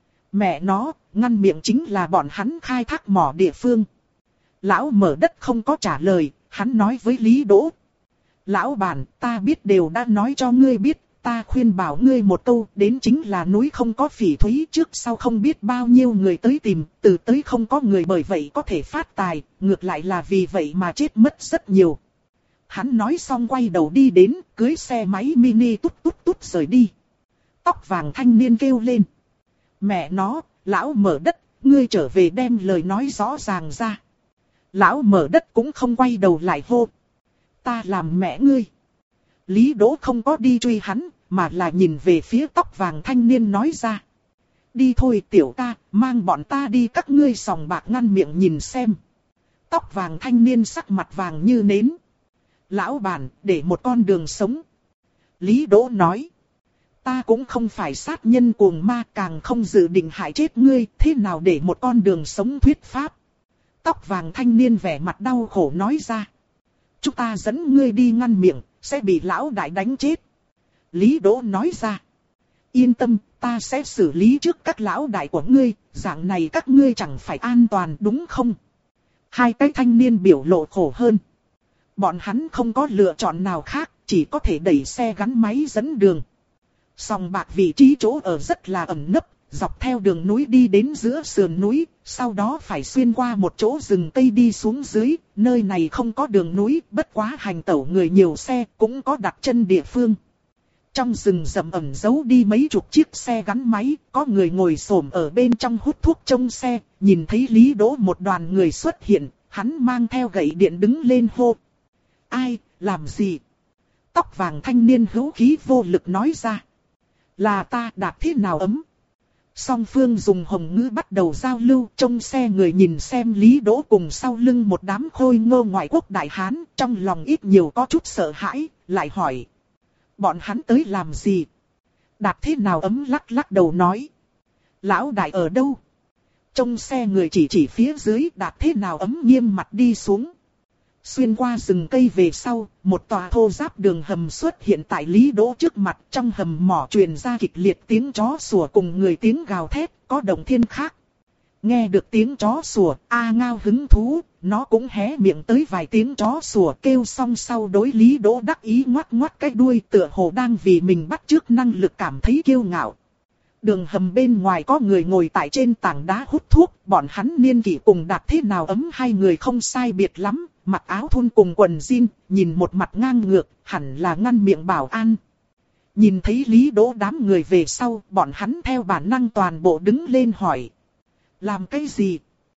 Mẹ nó, ngăn miệng chính là bọn hắn khai thác mỏ địa phương. Lão mở đất không có trả lời, hắn nói với Lý Đỗ. Lão bản, ta biết đều đã nói cho ngươi biết, ta khuyên bảo ngươi một câu, đến chính là núi không có phỉ thúy, trước sau không biết bao nhiêu người tới tìm, từ tới không có người bởi vậy có thể phát tài, ngược lại là vì vậy mà chết mất rất nhiều. Hắn nói xong quay đầu đi đến, cưới xe máy mini tút tút tút rời đi. Tóc vàng thanh niên kêu lên. Mẹ nó, lão mở đất, ngươi trở về đem lời nói rõ ràng ra. Lão mở đất cũng không quay đầu lại hô. Ta làm mẹ ngươi. Lý Đỗ không có đi truy hắn, mà là nhìn về phía tóc vàng thanh niên nói ra. Đi thôi tiểu ca, mang bọn ta đi các ngươi sòng bạc ngăn miệng nhìn xem. Tóc vàng thanh niên sắc mặt vàng như nến. Lão bản, để một con đường sống. Lý Đỗ nói. Ta cũng không phải sát nhân cuồng ma, càng không dự định hại chết ngươi, thế nào để một con đường sống thuyết pháp. Tóc vàng thanh niên vẻ mặt đau khổ nói ra. Chúng ta dẫn ngươi đi ngăn miệng, sẽ bị lão đại đánh chết. Lý Đỗ nói ra. Yên tâm, ta sẽ xử lý trước các lão đại của ngươi, dạng này các ngươi chẳng phải an toàn đúng không? Hai cái thanh niên biểu lộ khổ hơn. Bọn hắn không có lựa chọn nào khác, chỉ có thể đẩy xe gắn máy dẫn đường. Sòng bạc vị trí chỗ ở rất là ẩn nấp, dọc theo đường núi đi đến giữa sườn núi, sau đó phải xuyên qua một chỗ rừng cây đi xuống dưới, nơi này không có đường núi, bất quá hành tẩu người nhiều xe, cũng có đặt chân địa phương. Trong rừng rậm ẩn giấu đi mấy chục chiếc xe gắn máy, có người ngồi xổm ở bên trong hút thuốc trông xe, nhìn thấy Lý Đỗ một đoàn người xuất hiện, hắn mang theo gậy điện đứng lên hô. Ai, làm gì? Tóc vàng thanh niên hữu khí vô lực nói ra. Là ta Đạt thế nào ấm? Song phương dùng hồng ngữ bắt đầu giao lưu, trông xe người nhìn xem Lý Đỗ cùng sau lưng một đám khôi ngô ngoại quốc đại hán, trong lòng ít nhiều có chút sợ hãi, lại hỏi. Bọn hắn tới làm gì? Đạt thế nào ấm lắc lắc đầu nói. Lão đại ở đâu? Trông xe người chỉ chỉ phía dưới, Đạt thế nào ấm nghiêm mặt đi xuống. Xuyên qua rừng cây về sau, một tòa thô ráp đường hầm xuất hiện tại Lý Đỗ trước mặt, trong hầm mỏ truyền ra kịch liệt tiếng chó sủa cùng người tiếng gào thét, có động thiên khác. Nghe được tiếng chó sủa, A Ngao hứng thú, nó cũng hé miệng tới vài tiếng chó sủa kêu xong sau đối Lý Đỗ đắc ý ngoắt ngoắt cái đuôi tựa hồ đang vì mình bắt chước năng lực cảm thấy kiêu ngạo. Đường hầm bên ngoài có người ngồi tại trên tảng đá hút thuốc, bọn hắn niên kỷ cùng Đạt thế nào ấm hai người không sai biệt lắm, mặc áo thun cùng quần jean, nhìn một mặt ngang ngược, hẳn là ngăn miệng bảo an. Nhìn thấy Lý Đỗ đám người về sau, bọn hắn theo bản năng toàn bộ đứng lên hỏi. Làm cái gì?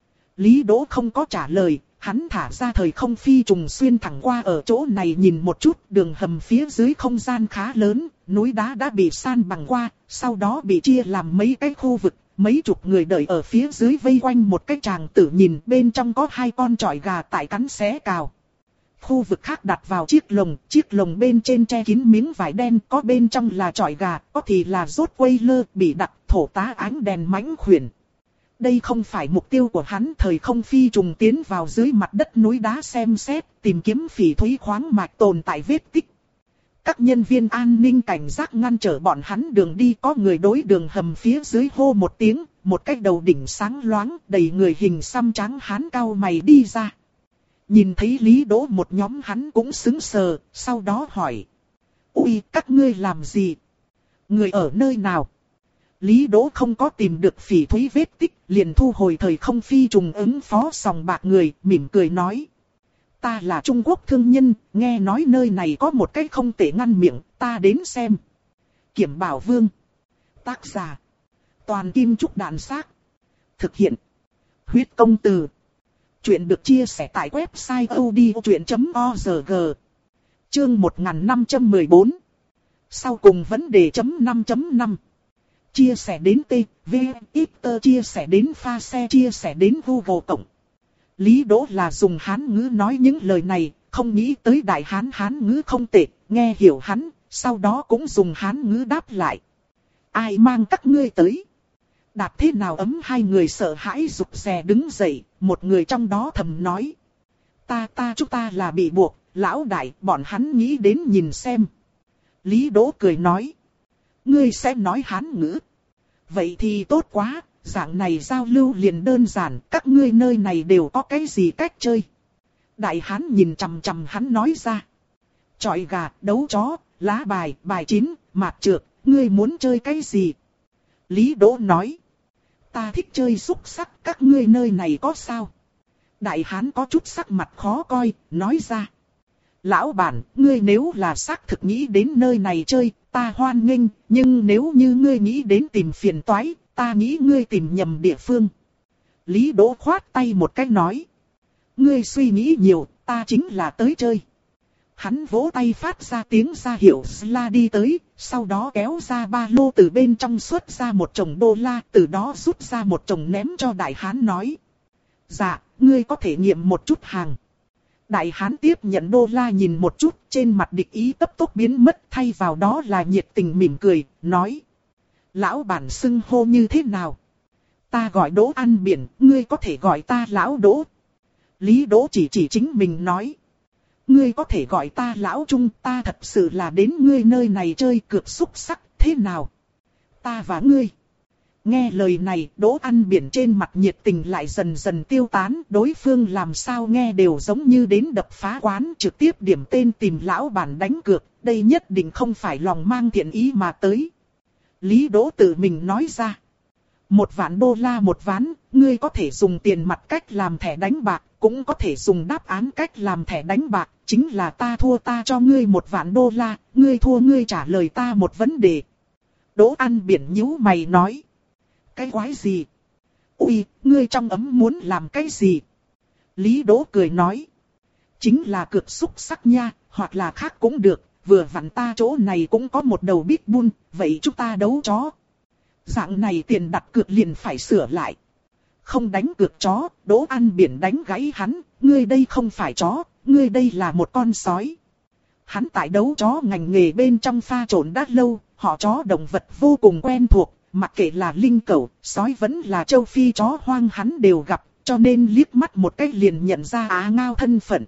Lý Đỗ không có trả lời, hắn thả ra thời không phi trùng xuyên thẳng qua ở chỗ này nhìn một chút, đường hầm phía dưới không gian khá lớn, núi đá đã bị san bằng qua, sau đó bị chia làm mấy cái khu vực, mấy chục người đợi ở phía dưới vây quanh một cái tràng tử nhìn bên trong có hai con chọi gà tại cắn xé cào. Khu vực khác đặt vào chiếc lồng, chiếc lồng bên trên che kín miếng vải đen, có bên trong là chọi gà, có thì là rốt quây lơ, bị đặt thổ tá ánh đèn mãnh khuyển. Đây không phải mục tiêu của hắn, thời không phi trùng tiến vào dưới mặt đất núi đá xem xét, tìm kiếm phỉ thúy khoáng mạch tồn tại vết tích. Các nhân viên an ninh cảnh giác ngăn trở bọn hắn đường đi, có người đối đường hầm phía dưới hô một tiếng, một cái đầu đỉnh sáng loáng, đầy người hình xăm trắng hán cao mày đi ra. Nhìn thấy Lý Đỗ một nhóm hắn cũng sững sờ, sau đó hỏi. Ui, các ngươi làm gì? Người ở nơi nào? Lý Đỗ không có tìm được Phỉ Thúy vết tích, liền thu hồi thời không phi trùng ứng phó sòng bạc người, mỉm cười nói. Ta là Trung Quốc thương nhân, nghe nói nơi này có một cái không thể ngăn miệng, ta đến xem. Kiểm Bảo Vương. Tác giả. Toàn Kim Trúc Đàn Xác. Thực hiện. Huyết Công Từ. Chuyện được chia sẻ tại website odchuyện chấm org. Chương một nghìn năm trăm mười bốn. Sau cùng vấn đề chấm năm chấm năm. Chia sẻ đến T, V, X, chia sẻ pha pha xe, chia sẻ đến Google Cộng. Lý Đỗ là dùng Hán ngữ nói những lời này, không nghĩ tới Đại Hán Hán ngữ không tệ, nghe hiểu hắn, sau đó cũng dùng Hán ngữ đáp lại. Ai mang các ngươi tới? Đạp thế nào ấm hai người sợ hãi rụt rè đứng dậy, một người trong đó thầm nói. Ta ta chúng ta là bị buộc, lão đại, bọn hắn nghĩ đến nhìn xem. Lý Đỗ cười nói. Ngươi sẽ nói Hán ngữ. Vậy thì tốt quá, dạng này giao lưu liền đơn giản, các ngươi nơi này đều có cái gì cách chơi. Đại Hán nhìn chằm chằm hắn nói ra. Chọi gà, đấu chó, lá bài, bài chín, mạt trược, ngươi muốn chơi cái gì? Lý Đỗ nói. Ta thích chơi xúc sắc, các ngươi nơi này có sao? Đại Hán có chút sắc mặt khó coi, nói ra. Lão bản, ngươi nếu là xác thực nghĩ đến nơi này chơi, ta hoan nghênh, nhưng nếu như ngươi nghĩ đến tìm phiền toái, ta nghĩ ngươi tìm nhầm địa phương. Lý Đỗ khoát tay một cái nói. Ngươi suy nghĩ nhiều, ta chính là tới chơi. Hắn vỗ tay phát ra tiếng ra hiệu Sla đi tới, sau đó kéo ra ba lô từ bên trong xuất ra một chồng đô la, từ đó rút ra một chồng ném cho Đại Hán nói. Dạ, ngươi có thể nghiệm một chút hàng. Đại Hán tiếp nhận đô la nhìn một chút, trên mặt địch ý cấp tốc biến mất, thay vào đó là nhiệt tình mỉm cười, nói. Lão bản xưng hô như thế nào? Ta gọi Đỗ ăn biển, ngươi có thể gọi ta Lão Đỗ. Lý Đỗ chỉ chỉ chính mình nói. Ngươi có thể gọi ta Lão Trung, ta thật sự là đến ngươi nơi này chơi cược xúc sắc, thế nào? Ta và ngươi. Nghe lời này, Đỗ ăn biển trên mặt nhiệt tình lại dần dần tiêu tán, đối phương làm sao nghe đều giống như đến đập phá quán, trực tiếp điểm tên tìm lão bản đánh cược, đây nhất định không phải lòng mang thiện ý mà tới. Lý Đỗ tự mình nói ra. Một vạn đô la một ván, ngươi có thể dùng tiền mặt cách làm thẻ đánh bạc, cũng có thể dùng đáp án cách làm thẻ đánh bạc, chính là ta thua ta cho ngươi một vạn đô la, ngươi thua ngươi trả lời ta một vấn đề. Đỗ ăn biển nhíu mày nói. Cái quái gì? Ui, ngươi trong ấm muốn làm cái gì? Lý Đỗ cười nói. Chính là cược xúc sắc nha, hoặc là khác cũng được, vừa vặn ta chỗ này cũng có một đầu bít bun, vậy chúng ta đấu chó. Dạng này tiền đặt cược liền phải sửa lại. Không đánh cược chó, Đỗ ăn biển đánh gãy hắn, ngươi đây không phải chó, ngươi đây là một con sói. Hắn tại đấu chó ngành nghề bên trong pha trộn đã lâu, họ chó động vật vô cùng quen thuộc. Mặc kệ là linh cẩu, sói vẫn là châu Phi chó hoang hắn đều gặp, cho nên liếc mắt một cái liền nhận ra Á Ngao thân phận.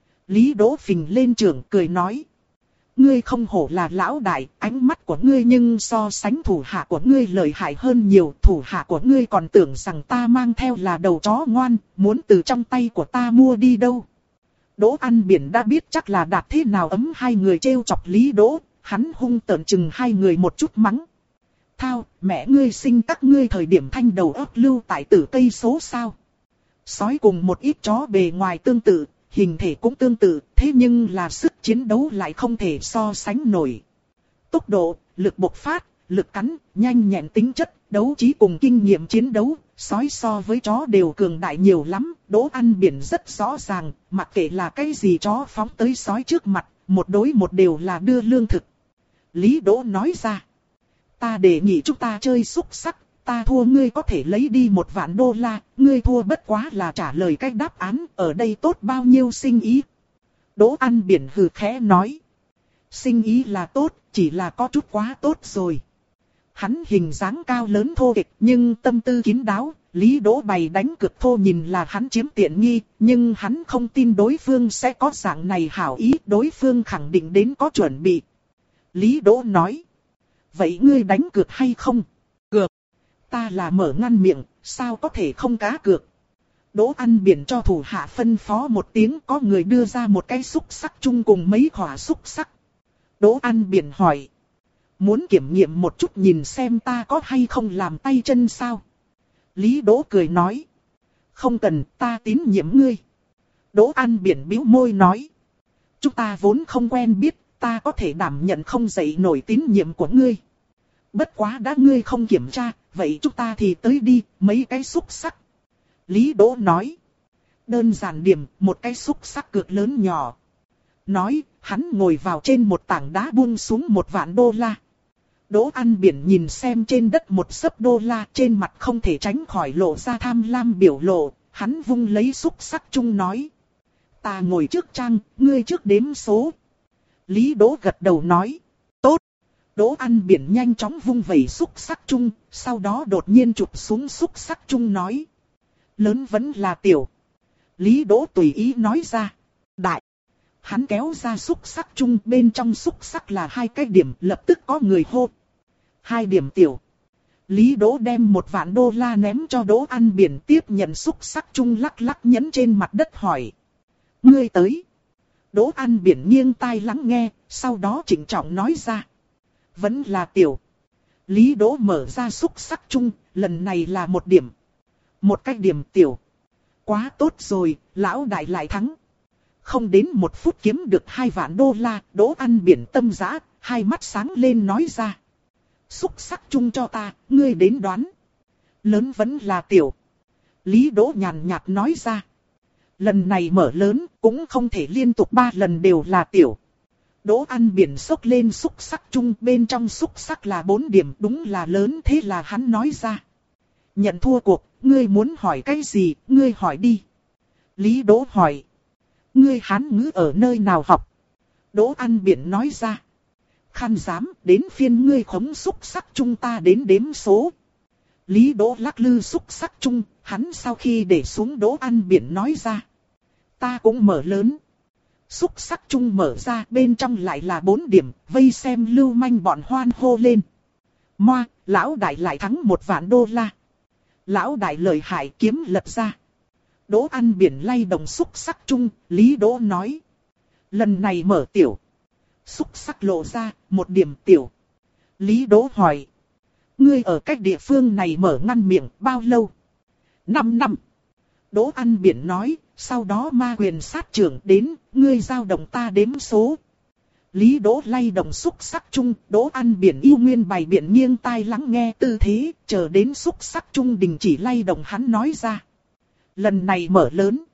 Lý Đỗ phình lên trưởng cười nói. Ngươi không hổ là lão đại, ánh mắt của ngươi nhưng so sánh thủ hạ của ngươi lợi hại hơn nhiều. Thủ hạ của ngươi còn tưởng rằng ta mang theo là đầu chó ngoan, muốn từ trong tay của ta mua đi đâu. Đỗ ăn biển đã biết chắc là đạt thế nào ấm hai người trêu chọc Lý Đỗ, hắn hung tợn chừng hai người một chút mắng. Thao, mẹ ngươi sinh các ngươi thời điểm thanh đầu óc lưu tại tử cây số sao. Sói cùng một ít chó bề ngoài tương tự, hình thể cũng tương tự, thế nhưng là sức chiến đấu lại không thể so sánh nổi. Tốc độ, lực bộc phát, lực cắn, nhanh nhẹn tính chất, đấu trí cùng kinh nghiệm chiến đấu, sói so với chó đều cường đại nhiều lắm. Đỗ ăn biển rất rõ ràng, mặc kệ là cái gì chó phóng tới sói trước mặt, một đối một đều là đưa lương thực. Lý Đỗ nói ra. Ta đề nghị chúng ta chơi xúc sắc, ta thua ngươi có thể lấy đi một vạn đô la, ngươi thua bất quá là trả lời cách đáp án, ở đây tốt bao nhiêu sinh ý. Đỗ ăn biển hừ khẽ nói. Sinh ý là tốt, chỉ là có chút quá tốt rồi. Hắn hình dáng cao lớn thô kệch nhưng tâm tư kín đáo, Lý Đỗ bày đánh cược thô nhìn là hắn chiếm tiện nghi, nhưng hắn không tin đối phương sẽ có dạng này hảo ý, đối phương khẳng định đến có chuẩn bị. Lý Đỗ nói. Vậy ngươi đánh cược hay không? Cược. Ta là mở ngăn miệng, sao có thể không cá cược? Đỗ ăn biển cho thủ hạ phân phó một tiếng, có người đưa ra một cái xúc sắc chung cùng mấy khỏa xúc sắc. Đỗ ăn biển hỏi. Muốn kiểm nghiệm một chút nhìn xem ta có hay không làm tay chân sao? Lý Đỗ cười nói. Không cần, ta tín nhiệm ngươi. Đỗ An Biển bĩu môi nói. Chúng ta vốn không quen biết, ta có thể đảm nhận không dậy nổi tín nhiệm của ngươi. Bất quá đã ngươi không kiểm tra, vậy chúng ta thì tới đi, mấy cái xúc xắc. Lý Đỗ nói. Đơn giản điểm, một cái xúc xắc cực lớn nhỏ. Nói, hắn ngồi vào trên một tảng đá buông xuống một vạn đô la. Đỗ An Biển nhìn xem trên đất một xấp đô la, trên mặt không thể tránh khỏi lộ ra tham lam biểu lộ, hắn vung lấy xúc xắc chung nói. Ta ngồi trước trang, ngươi trước đếm số. Lý Đỗ gật đầu nói. Tốt. Đỗ An Biển nhanh chóng vung vẩy xúc xắc chung, sau đó đột nhiên chụp xuống xúc xắc chung nói. Lớn vẫn là tiểu. Lý Đỗ tùy ý nói ra. Đại. Hắn kéo ra xúc xắc chung, bên trong xúc xắc là hai cái điểm, lập tức có người hô. Hai điểm tiểu. Lý Đỗ đem một vạn đô la ném cho Đỗ An Biển, tiếp nhận xúc xắc chung lắc lắc nhấn trên mặt đất hỏi. Ngươi tới. Đỗ An Biển nghiêng tai lắng nghe, sau đó trịnh trọng nói ra. Vẫn là tiểu. Lý Đỗ mở ra xúc xắc chung, lần này là một điểm. Một cái điểm tiểu. Quá tốt rồi, lão đại lại thắng. Không đến một phút kiếm được hai vạn đô la, Đỗ An Biển tâm dã, hai mắt sáng lên nói ra. Xúc xắc chung cho ta, ngươi đến đoán. Lớn vẫn là tiểu. Lý Đỗ nhàn nhạt nói ra. Lần này mở lớn, cũng không thể liên tục ba lần đều là tiểu. Đỗ An Biển xốc lên xúc xắc chung, bên trong xúc xắc là bốn điểm, đúng là lớn, thế là hắn nói ra. Nhận thua cuộc, ngươi muốn hỏi cái gì, ngươi hỏi đi. Lý Đỗ hỏi. Ngươi Hán ngữ ở nơi nào học? Đỗ An Biển nói ra. Khăn dám, đến phiên ngươi khống xúc sắc chung ta đến đếm số. Lý Đỗ lắc lư xúc sắc chung, hắn sau khi để xuống Đỗ An Biển nói ra. Ta cũng mở lớn. Xúc sắc chung mở ra, bên trong lại là bốn điểm, vây xem lưu manh bọn hoan hô lên. Moa, lão đại lại thắng một vạn đô la. Lão đại lợi hại, kiếm lật ra. Đỗ An Biển lay động xúc sắc chung, Lý Đỗ nói. Lần này mở tiểu. Xúc sắc lộ ra, một điểm tiểu. Lý Đỗ hỏi. Ngươi ở cách địa phương này mở ngăn miệng bao lâu? Năm năm. Đỗ An Biển nói, sau đó ma quyền sát trưởng đến, ngươi giao động ta đếm số. Lý Đỗ lay động xúc sắc chung, Đỗ An Biển yêu nguyên bày biện nghiêng tai lắng nghe tư thế, chờ đến xúc sắc chung đình chỉ lay động hắn nói ra. Lần này mở lớn.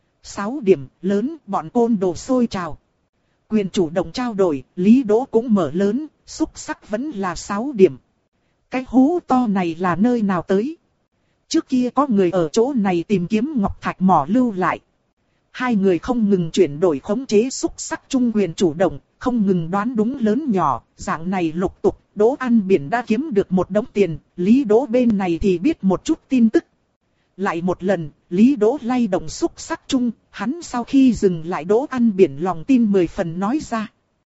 Sáu điểm, lớn, bọn côn đồ sôi trào. Quyền chủ động trao đổi, Lý Đỗ cũng mở lớn, xúc sắc vẫn là sáu điểm. Cái hố to này là nơi nào tới? Trước kia có người ở chỗ này tìm kiếm ngọc thạch mỏ lưu lại. Hai người không ngừng chuyển đổi khống chế xúc sắc chung quyền chủ động, không ngừng đoán đúng lớn nhỏ, dạng này lục tục, Đỗ An Biển đã kiếm được một đống tiền, Lý Đỗ bên này thì biết một chút tin tức. Lại một lần, Lý Đỗ lay động xúc sắc chung, hắn sau khi dừng lại Đỗ An Biển lòng tin mười phần nói ra.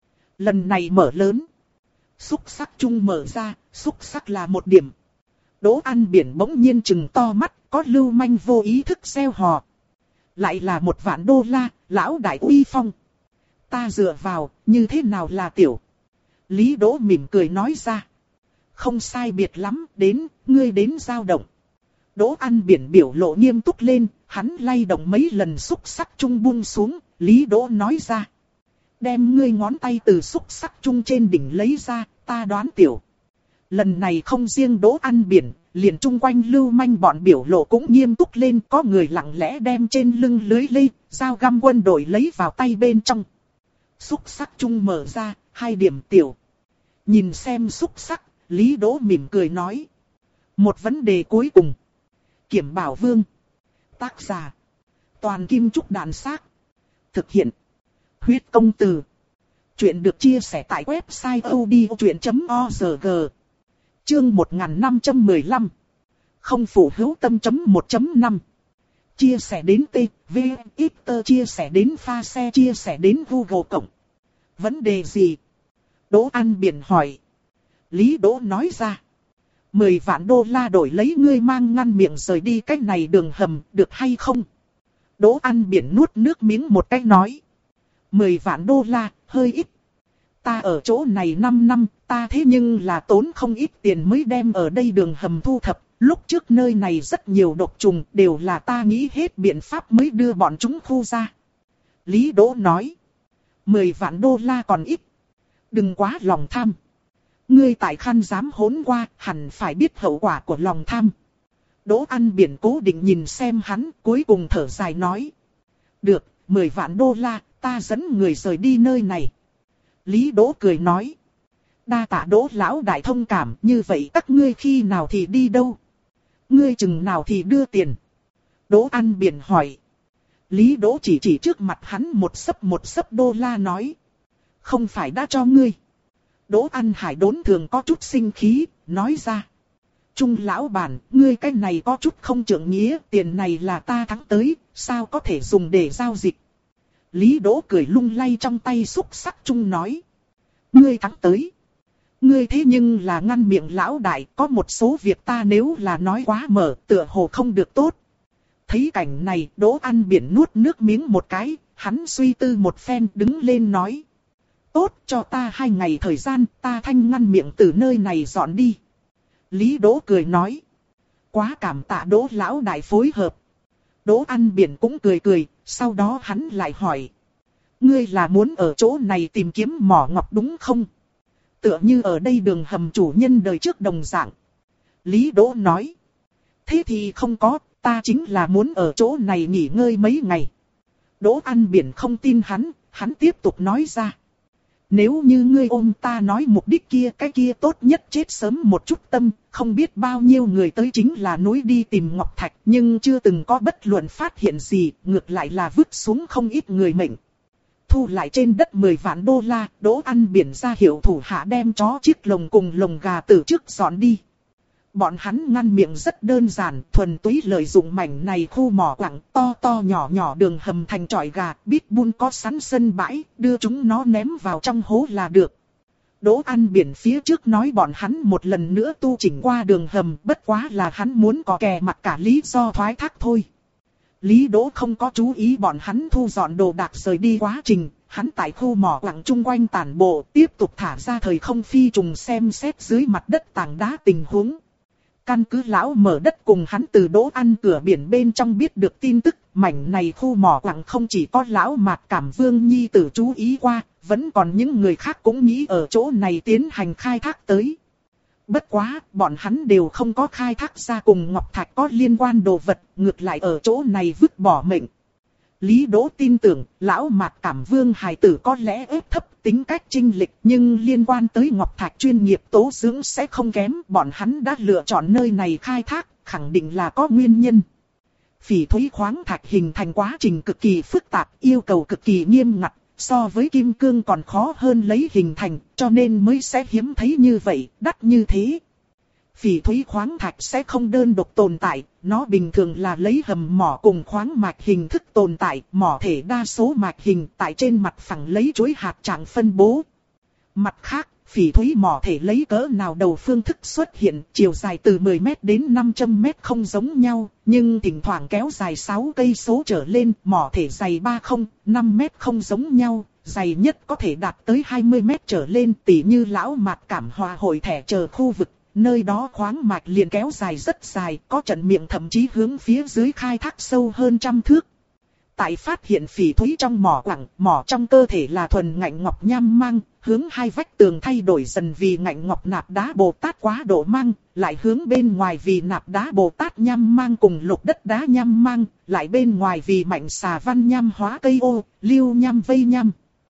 Lần này mở lớn. Xúc sắc chung mở ra, xúc sắc là một điểm. Đỗ An Biển bỗng nhiên trừng to mắt, có lưu manh vô ý thức xeo hò. Lại là một vạn đô la, lão đại uy phong. Ta dựa vào, như thế nào là tiểu? Lý Đỗ mỉm cười nói ra. Không sai biệt lắm, đến, ngươi đến giao động. Đỗ An Biển biểu lộ nghiêm túc lên, hắn lay động mấy lần xúc sắc chung buông xuống, Lý Đỗ nói ra. Đem ngươi ngón tay từ xúc sắc chung trên đỉnh lấy ra, ta đoán tiểu. Lần này không riêng Đỗ An Biển, liền chung quanh lưu manh bọn biểu lộ cũng nghiêm túc lên, có người lặng lẽ đem trên lưng lưới lê, dao găm quân đội lấy vào tay bên trong. Xúc sắc chung mở ra, hai điểm tiểu. Nhìn xem xúc sắc, Lý Đỗ mỉm cười nói. Một vấn đề cuối cùng. Kiểm Bảo Vương. Tác giả. Toàn Kim Trúc Đàn Xác. Thực hiện. Huyết Công Từ. Chuyện được chia sẻ tại website odchuyện chấm org. Chương một nghìn năm trăm mười lăm. Không phụ hữu tâm chấm một chấm năm. Chia sẻ đến T, V, X, chia sẻ đến pha xe, chia sẻ đến Google Cộng. Vấn đề gì? Đỗ An Biển hỏi. Lý Đỗ nói ra. Mười vạn đô la đổi lấy ngươi mang ngăn miệng rời đi cách này đường hầm, được hay không? Đỗ An Biển nuốt nước miếng một cái nói. Mười vạn đô la, hơi ít. ta ở chỗ này năm năm, ta thế nhưng là tốn không ít tiền mới đem ở đây đường hầm thu thập. Lúc trước nơi này rất nhiều độc trùng, đều là ta nghĩ hết biện pháp mới đưa bọn chúng khu ra. Lý Đỗ nói. Mười vạn đô la còn ít. Đừng quá lòng tham. Ngươi tại Khăn dám hỗn qua, hẳn phải biết hậu quả của lòng tham. Đỗ Ăn Biển cố định nhìn xem hắn, cuối cùng thở dài nói. Được, mười vạn đô la, ta dẫn người rời đi nơi này. Lý Đỗ cười nói. Đa tạ Đỗ lão đại thông cảm, như vậy các ngươi khi nào thì đi đâu? Ngươi chừng nào thì đưa tiền? Đỗ Ăn Biển hỏi. Lý Đỗ chỉ chỉ trước mặt hắn một xấp một xấp đô la nói. Không phải đã cho ngươi. Đỗ Ăn Hải đốn thường có chút sinh khí, nói ra. Trung lão bản, ngươi cái này có chút không trượng nghĩa, tiền này là ta thắng tới, sao có thể dùng để giao dịch? Lý Đỗ cười lung lay trong tay xúc sắc Trung nói. Ngươi thắng tới. Ngươi thế nhưng là ngăn miệng lão đại, có một số việc ta nếu là nói quá mở, tựa hồ không được tốt. Thấy cảnh này, Đỗ Ăn Biển nuốt nước miếng một cái, hắn suy tư một phen đứng lên nói. Tốt, cho ta hai ngày thời gian, ta thanh ngăn miệng từ nơi này dọn đi. Lý Đỗ cười nói. Quá cảm tạ Đỗ lão đại phối hợp. Đỗ Ăn Biển cũng cười cười, sau đó hắn lại hỏi. Ngươi là muốn ở chỗ này tìm kiếm mỏ ngọc đúng không? Tựa như ở đây đường hầm chủ nhân đời trước đồng dạng. Lý Đỗ nói. Thế thì không có, ta chính là muốn ở chỗ này nghỉ ngơi mấy ngày. Đỗ Ăn Biển không tin hắn, hắn tiếp tục nói ra. Nếu như ngươi ôm ta nói mục đích kia, cái kia tốt nhất chết sớm một chút tâm, không biết bao nhiêu người tới chính là núi đi tìm ngọc thạch, nhưng chưa từng có bất luận phát hiện gì, ngược lại là vứt xuống không ít người mệnh. Thu lại trên đất mười vạn đô la, Đỗ Ăn Biển ra hiệu thủ hạ đem chó chiếc lồng cùng lồng gà từ trước dọn đi. Bọn hắn ngăn miệng rất đơn giản, thuần túy lợi dụng mảnh này khu mỏ quặng to to nhỏ nhỏ đường hầm thành trọi gà, bít bun có sẵn sân bãi, đưa chúng nó ném vào trong hố là được. Đỗ Ăn Biển phía trước nói bọn hắn một lần nữa tu chỉnh qua đường hầm, bất quá là hắn muốn có kè mặt cả lý do thoái thác thôi. Lý Đỗ không có chú ý bọn hắn thu dọn đồ đạc rời đi quá trình, hắn tại khu mỏ quặng chung quanh tản bộ, tiếp tục thả ra thời không phi trùng xem xét dưới mặt đất tảng đá tình huống. Căn cứ lão mở đất cùng hắn từ Đỗ Ăn cửa biển bên trong biết được tin tức, mảnh này khu mỏ quặng không chỉ có lão Mạc Cảm Vương nhi tử chú ý qua, vẫn còn những người khác cũng nghĩ ở chỗ này tiến hành khai thác tới. Bất quá, bọn hắn đều không có khai thác ra cùng ngọc thạch có liên quan đồ vật, ngược lại ở chỗ này vứt bỏ mệnh. Lý Đỗ tin tưởng, lão Mạc Cảm Vương hài tử có lẽ ép thấp tính cách chinh lịch, nhưng liên quan tới ngọc thạch chuyên nghiệp tố dưỡng sẽ không kém, bọn hắn đã lựa chọn nơi này khai thác, khẳng định là có nguyên nhân. Phỉ thúy khoáng thạch hình thành quá trình cực kỳ phức tạp, yêu cầu cực kỳ nghiêm ngặt, so với kim cương còn khó hơn lấy hình thành, cho nên mới sẽ hiếm thấy như vậy, đắt như thế. Phỉ thúy khoáng thạch sẽ không đơn độc tồn tại, nó bình thường là lấy hầm mỏ cùng khoáng mạch hình thức tồn tại, mỏ thể đa số mạch hình tại trên mặt phẳng lấy chuỗi hạt trạng phân bố. Mặt khác, phỉ thúy mỏ thể lấy cỡ nào đầu phương thức xuất hiện, chiều dài từ mười mét đến năm trăm mét không giống nhau, nhưng thỉnh thoảng kéo dài sáu cây số trở lên, mỏ thể dày ba không, năm mét không giống nhau, dày nhất có thể đạt tới hai mươi mét trở lên, tỉ như lão Mạc Cảm Hòa hội thẻ chờ khu vực. Nơi đó khoáng mạch liền kéo dài rất dài, có trận miệng thậm chí hướng phía dưới khai thác sâu hơn trăm thước. Tại phát hiện phỉ thúy trong mỏ quặng, mỏ trong cơ thể là thuần ngạnh ngọc nham mang, hướng hai vách tường thay đổi dần vì ngạnh ngọc nạp đá Bồ Tát quá độ mang, lại hướng bên ngoài vì nạp đá Bồ Tát nham mang cùng lục đất đá nham mang, lại bên ngoài vì mạnh xà văn nham hóa cây ô, lưu nham vây nham.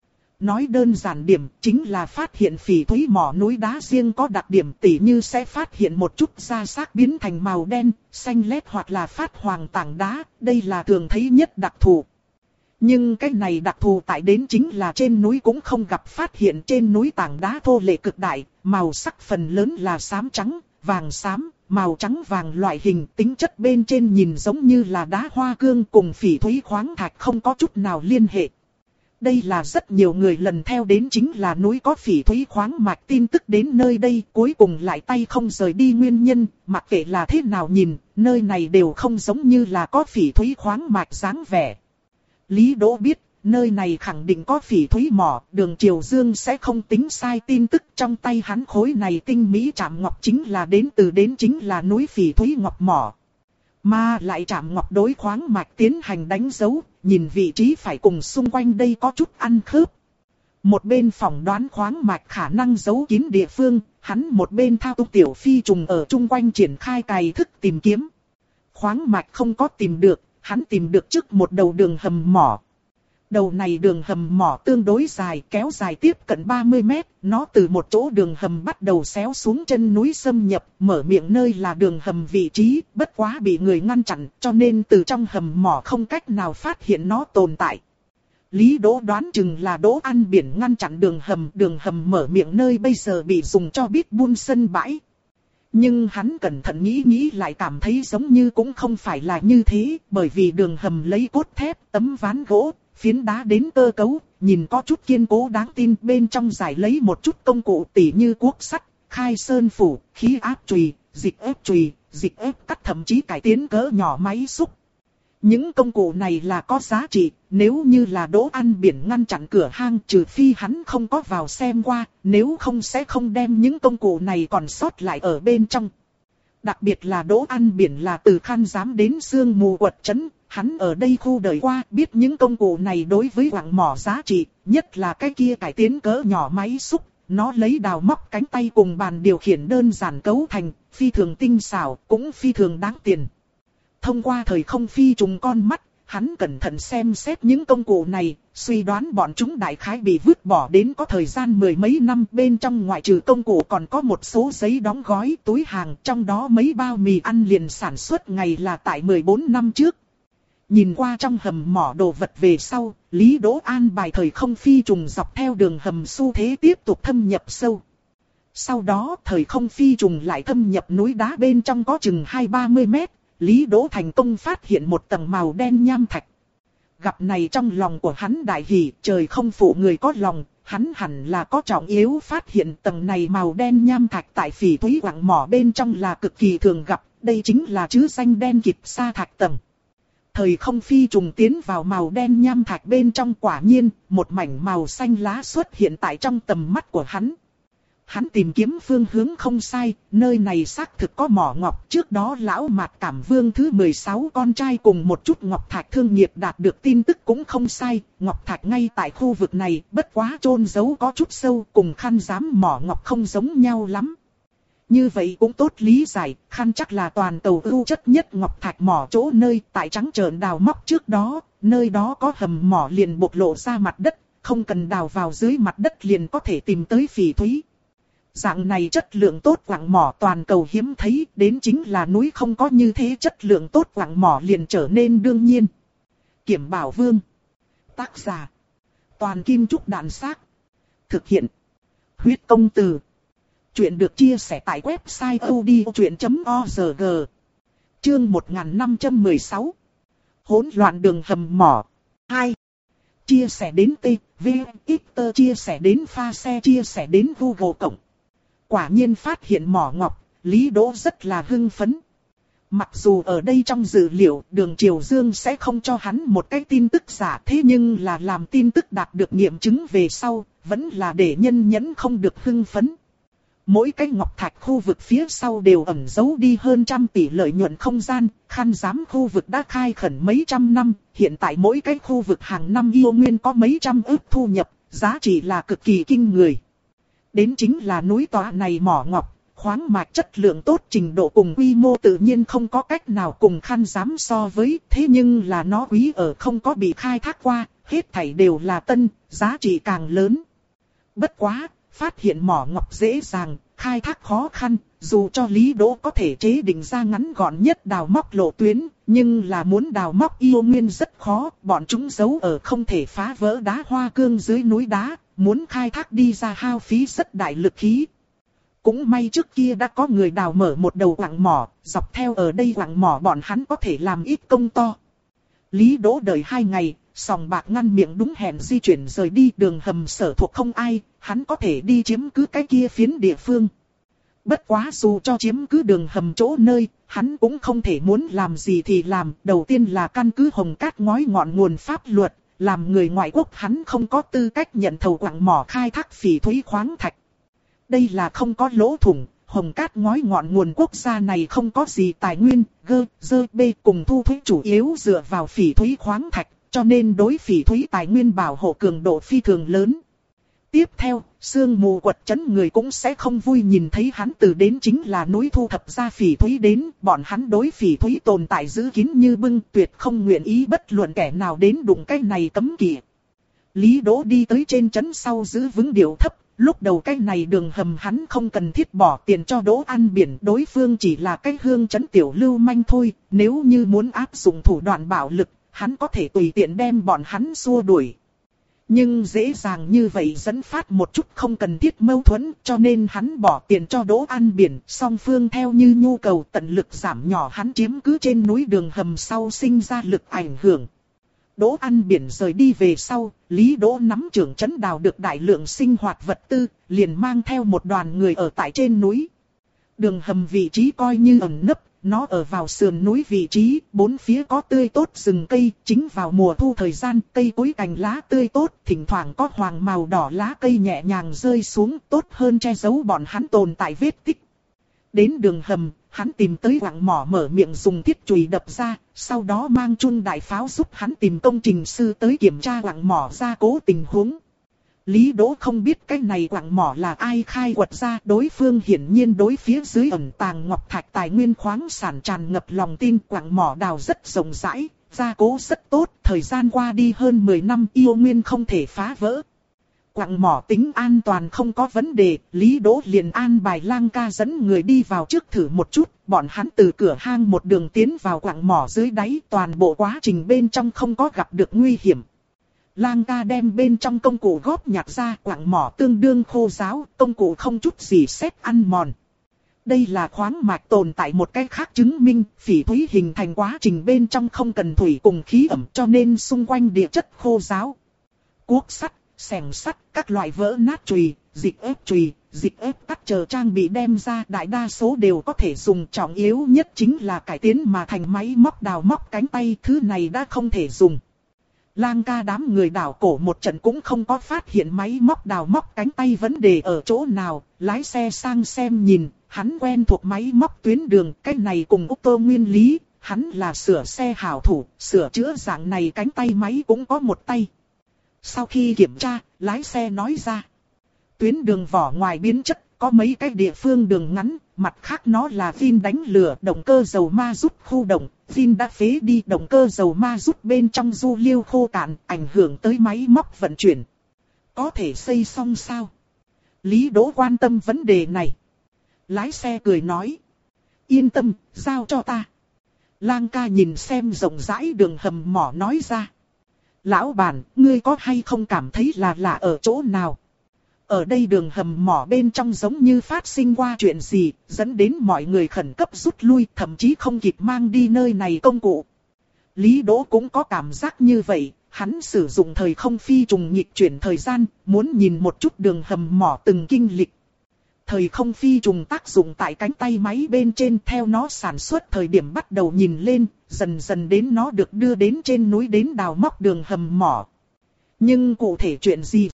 Nói đơn giản điểm chính là phát hiện phỉ thúy mỏ núi đá riêng có đặc điểm tỉ như sẽ phát hiện một chút da xác biến thành màu đen, xanh lét hoặc là phát hoàng tảng đá, đây là thường thấy nhất đặc thù. Nhưng cái này đặc thù tại đến chính là trên núi cũng không gặp phát hiện, trên núi tảng đá thô lệ cực đại, màu sắc phần lớn là xám trắng, vàng xám, màu trắng vàng loại hình, tính chất bên trên nhìn giống như là đá hoa cương cùng phỉ thúy khoáng thạch không có chút nào liên hệ. Đây là rất nhiều người lần theo đến chính là núi có phỉ thúy khoáng mạch tin tức đến nơi đây, cuối cùng lại tay không rời đi nguyên nhân, mặc kệ là thế nào nhìn, nơi này đều không giống như là có phỉ thúy khoáng mạch dáng vẻ. Lý Đỗ biết, nơi này khẳng định có phỉ thúy mỏ, Đường Triều Dương sẽ không tính sai tin tức. Trong tay hắn khối này tinh mỹ trạm ngọc chính là đến từ đến chính là núi phỉ thúy ngọc mỏ. Mà lại trạm ngọc đối khoáng mạch tiến hành đánh dấu, nhìn vị trí phải cùng xung quanh đây có chút ăn khớp. Một bên phỏng đoán khoáng mạch khả năng giấu kín địa phương, hắn một bên thao túng tiểu phi trùng ở chung quanh triển khai cày thức tìm kiếm. Khoáng mạch không có tìm được, hắn tìm được trước một đầu đường hầm mỏ. Đầu này đường hầm mỏ tương đối dài, kéo dài tiếp cận ba mươi mét, nó từ một chỗ đường hầm bắt đầu xéo xuống chân núi xâm nhập, mở miệng nơi là đường hầm vị trí, bất quá bị người ngăn chặn, cho nên từ trong hầm mỏ không cách nào phát hiện nó tồn tại. Lý Đỗ đoán chừng là Đỗ An Biển ngăn chặn đường hầm, đường hầm mở miệng nơi bây giờ bị dùng cho pitbull sân bãi. Nhưng hắn cẩn thận nghĩ nghĩ lại cảm thấy giống như cũng không phải là như thế, bởi vì đường hầm lấy cốt thép, tấm ván gỗ, phiến đá đến cơ cấu, nhìn có chút kiên cố đáng tin, bên trong giải lấy một chút công cụ tỉ như cuốc sắt, khai sơn phủ, khí áp chùy, dịch ép chùy, dịch ép cắt, thậm chí cải tiến cỡ nhỏ máy xúc. Những công cụ này là có giá trị, nếu như là Đỗ An Biển ngăn chặn cửa hang, trừ phi hắn không có vào xem qua, nếu không sẽ không đem những công cụ này còn sót lại ở bên trong. Đặc biệt là Đỗ An Biển là từ Khan Giám đến Sương Mù Quật Trấn, hắn ở đây khu đời qua biết những công cụ này đối với quặng mỏ giá trị, nhất là cái kia cải tiến cỡ nhỏ máy xúc, nó lấy đào móc cánh tay cùng bàn điều khiển đơn giản cấu thành, phi thường tinh xảo, cũng phi thường đáng tiền. Thông qua thời không phi trùng con mắt, hắn cẩn thận xem xét những công cụ này, suy đoán bọn chúng đại khái bị vứt bỏ đến có thời gian mười mấy năm. Bên trong ngoại trừ công cụ còn có một số giấy đóng gói túi hàng, trong đó mấy bao mì ăn liền sản xuất ngày là tại mười bốn năm trước. Nhìn qua trong hầm mỏ đồ vật về sau, Lý Đỗ an bài thời không phi trùng dọc theo đường hầm xu thế tiếp tục thâm nhập sâu. Sau đó thời không phi trùng lại thâm nhập núi đá bên trong có chừng hai ba mươi mét. Lý Đỗ thành công phát hiện một tầng màu đen nham thạch. Gặp này trong lòng của hắn đại hỉ, trời không phụ người có lòng, hắn hẳn là có trọng yếu phát hiện tầng này màu đen nham thạch tại phỉ thúy quặng mỏ bên trong là cực kỳ thường gặp, đây chính là chữ danh đen kịt sa thạch tầng. Thời không phi trùng tiến vào màu đen nham thạch bên trong, quả nhiên, một mảnh màu xanh lá xuất hiện tại trong tầm mắt của hắn. Hắn tìm kiếm phương hướng không sai, nơi này xác thực có mỏ ngọc. Trước đó lão Mạt Cảm Vương thứ mười sáu con trai cùng một chút ngọc thạch thương nghiệp đạt được tin tức cũng không sai. Ngọc thạch ngay tại khu vực này, bất quá chôn giấu có chút sâu, cùng Khan Giám mỏ ngọc không giống nhau lắm. Như vậy cũng tốt lý giải, Khan chắc là toàn cầu ưu chất nhất ngọc thạch mỏ chỗ nơi, tại trắng trợn đào móc trước đó, nơi đó có hầm mỏ liền bộc lộ ra mặt đất, không cần đào vào dưới mặt đất liền có thể tìm tới phỉ thúy. Dạng này chất lượng tốt quặng mỏ toàn cầu hiếm thấy, đến chính là núi không có như thế chất lượng tốt quặng mỏ liền trở nên đương nhiên. Kiểm Bảo Vương. Tác giả. Toàn Kim Trúc Đạn Xác. Thực hiện. Huyết Công Từ. Chuyện được chia sẻ tại website odchuyện chấm org. Chương một nghìn năm trăm mười sáu. Hỗn loạn đường hầm mỏ. hai. Chia sẻ đến T, V, X, chia sẻ đến pha xe, chia sẻ đến Google Cộng. Quả nhiên phát hiện mỏ ngọc, Lý Đỗ rất là hưng phấn. Mặc dù ở đây trong dữ liệu, Đường Triều Dương sẽ không cho hắn một cái tin tức giả, thế nhưng là làm tin tức đạt được nghiệm chứng về sau, vẫn là để nhân nhẫn không được hưng phấn. Mỗi cái ngọc thạch khu vực phía sau đều ẩn giấu đi hơn trăm tỷ lợi nhuận không gian, Khan Giám khu vực đã khai khẩn mấy trăm năm, hiện tại mỗi cái khu vực hàng năm yêu nguyên có mấy trăm ức thu nhập, giá trị là cực kỳ kinh người. Đến chính là núi tọa này mỏ ngọc, khoáng mạch chất lượng tốt, trình độ cùng quy mô tự nhiên không có cách nào cùng Khan Giám so với, thế nhưng là nó quý ở không có bị khai thác qua, hết thảy đều là tân, giá trị càng lớn. Bất quá, phát hiện mỏ ngọc dễ dàng, khai thác khó khăn, dù cho Lý Đỗ có thể chế định ra ngắn gọn nhất đào móc lộ tuyến, nhưng là muốn đào móc yêu nguyên rất khó, bọn chúng giấu ở không thể phá vỡ đá hoa cương dưới núi đá, muốn khai thác đi ra hao phí rất đại lực khí. Cũng may trước kia đã có người đào mở một đầu quặng mỏ, dọc theo ở đây quặng mỏ bọn hắn có thể làm ít công to. Lý Đỗ đợi hai ngày, sòng bạc ngăn miệng đúng hẹn di chuyển rời đi, đường hầm sở thuộc không ai, hắn có thể đi chiếm cứ cái kia phiến địa phương. Bất quá dù cho chiếm cứ đường hầm chỗ nơi, hắn cũng không thể muốn làm gì thì làm, đầu tiên là căn cứ Hồng Cát ngói ngọn nguồn pháp luật, làm người ngoại quốc hắn không có tư cách nhận thầu quặng mỏ khai thác phỉ thúy khoáng thạch. Đây là không có lỗ thủng, hồng cát ngói ngọn nguồn quốc gia này không có gì tài nguyên, gơ, dơ, bê cùng thu thuế chủ yếu dựa vào phỉ thúy khoáng thạch, cho nên đối phỉ thúy tài nguyên bảo hộ cường độ phi thường lớn. Tiếp theo, sương mù quật trấn người cũng sẽ không vui nhìn thấy hắn từ đến chính là núi thu thập ra phỉ thúy đến, bọn hắn đối phỉ thúy tồn tại giữ kín như bưng, tuyệt không nguyện ý bất luận kẻ nào đến đụng cái này cấm kỵ. Lý Đỗ đi tới trên trấn sau giữ vững điệu thấp, lúc đầu cái này đường hầm hắn không cần thiết bỏ tiền cho Đỗ ăn biển, đối phương chỉ là cái hương trấn tiểu lưu manh thôi, nếu như muốn áp dụng thủ đoạn bạo lực, hắn có thể tùy tiện đem bọn hắn xua đuổi. Nhưng dễ dàng như vậy dẫn phát một chút không cần thiết mâu thuẫn, cho nên hắn bỏ tiền cho Đỗ ăn biển, song phương theo như nhu cầu tận lực giảm nhỏ hắn chiếm cứ trên núi đường hầm sau sinh ra lực ảnh hưởng. Đỗ ăn biển rời đi về sau, Lý Đỗ nắm trưởng trấn đào được đại lượng sinh hoạt vật tư, liền mang theo một đoàn người ở tại trên núi. Đường hầm vị trí coi như ẩn nấp, nó ở vào sườn núi vị trí, bốn phía có tươi tốt rừng cây, chính vào mùa thu thời gian, cây cối cành lá tươi tốt, thỉnh thoảng có hoàng màu đỏ lá cây nhẹ nhàng rơi xuống, tốt hơn che giấu bọn hắn tồn tại vết tích. Đến đường hầm, hắn tìm tới quặng mỏ mở miệng dùng thiết chùy đập ra, sau đó mang chun đại pháo giúp hắn tìm công trình sư tới kiểm tra quặng mỏ gia cố tình huống. Lý Đỗ không biết cái này quặng mỏ là ai khai quật ra, đối phương hiển nhiên đối phía dưới ẩn tàng ngọc thạch tài nguyên khoáng sản tràn ngập lòng tin. Quặng mỏ đào rất rộng rãi, gia cố rất tốt, thời gian qua đi hơn mười năm yêu nguyên không thể phá vỡ. Quặng mỏ tính an toàn không có vấn đề, Lý Đỗ liền an bài Lang ca dẫn người đi vào trước thử một chút, bọn hắn từ cửa hang một đường tiến vào quặng mỏ dưới đáy, toàn bộ quá trình bên trong không có gặp được nguy hiểm. Lang ca đem bên trong công cụ góp nhặt ra, quặng mỏ tương đương khô ráo, công cụ không chút gì sét ăn mòn. Đây là khoáng mạch tồn tại một cách khác chứng minh, phỉ thúy hình thành quá trình bên trong không cần thủy cùng khí ẩm cho nên xung quanh địa chất khô ráo. Cuốc sắt, xẻng sắt, các loại vỡ nát chùy, dịch ép chùy, dịch ép cắt chờ trang bị đem ra đại đa số đều có thể dùng, trọng yếu nhất chính là cải tiến mà thành máy móc đào móc cánh tay, thứ này đã không thể dùng. Lang ca đám người đảo cổ một trận cũng không có phát hiện máy móc đào móc cánh tay vấn đề ở chỗ nào, lái xe sang xem nhìn, hắn quen thuộc máy móc tuyến đường, cái này cùng ô tô nguyên lý, hắn là sửa xe hảo thủ, sửa chữa dạng này cánh tay máy cũng có một tay. Sau khi kiểm tra, lái xe nói ra, tuyến đường vỏ ngoài biến chất, có mấy cái địa phương đường ngắn, mặt khác nó là phin đánh lửa, động cơ dầu ma rút khu động, phin đã phế đi, động cơ dầu ma rút bên trong du liêu khô cạn, ảnh hưởng tới máy móc vận chuyển. Có thể xây xong sao? Lý Đỗ quan tâm vấn đề này. Lái xe cười nói, yên tâm, giao cho ta. Lang ca nhìn xem rộng rãi đường hầm mỏ nói ra, lão bản, ngươi có hay không cảm thấy là lạ ở chỗ nào? Ở đây đường hầm mỏ bên trong giống như phát sinh qua chuyện gì, dẫn đến mọi người khẩn cấp rút lui, thậm chí không kịp mang đi nơi này công cụ. Lý Đỗ cũng có cảm giác như vậy, hắn sử dụng thời không phi trùng nhịp chuyển thời gian, muốn nhìn một chút đường hầm mỏ từng kinh lịch. Thời không phi trùng tác dụng tại cánh tay máy bên trên, theo nó sản xuất thời điểm bắt đầu nhìn lên, dần dần đến nó được đưa đến trên núi đến đào móc đường hầm mỏ. Nhưng cụ thể chuyện gì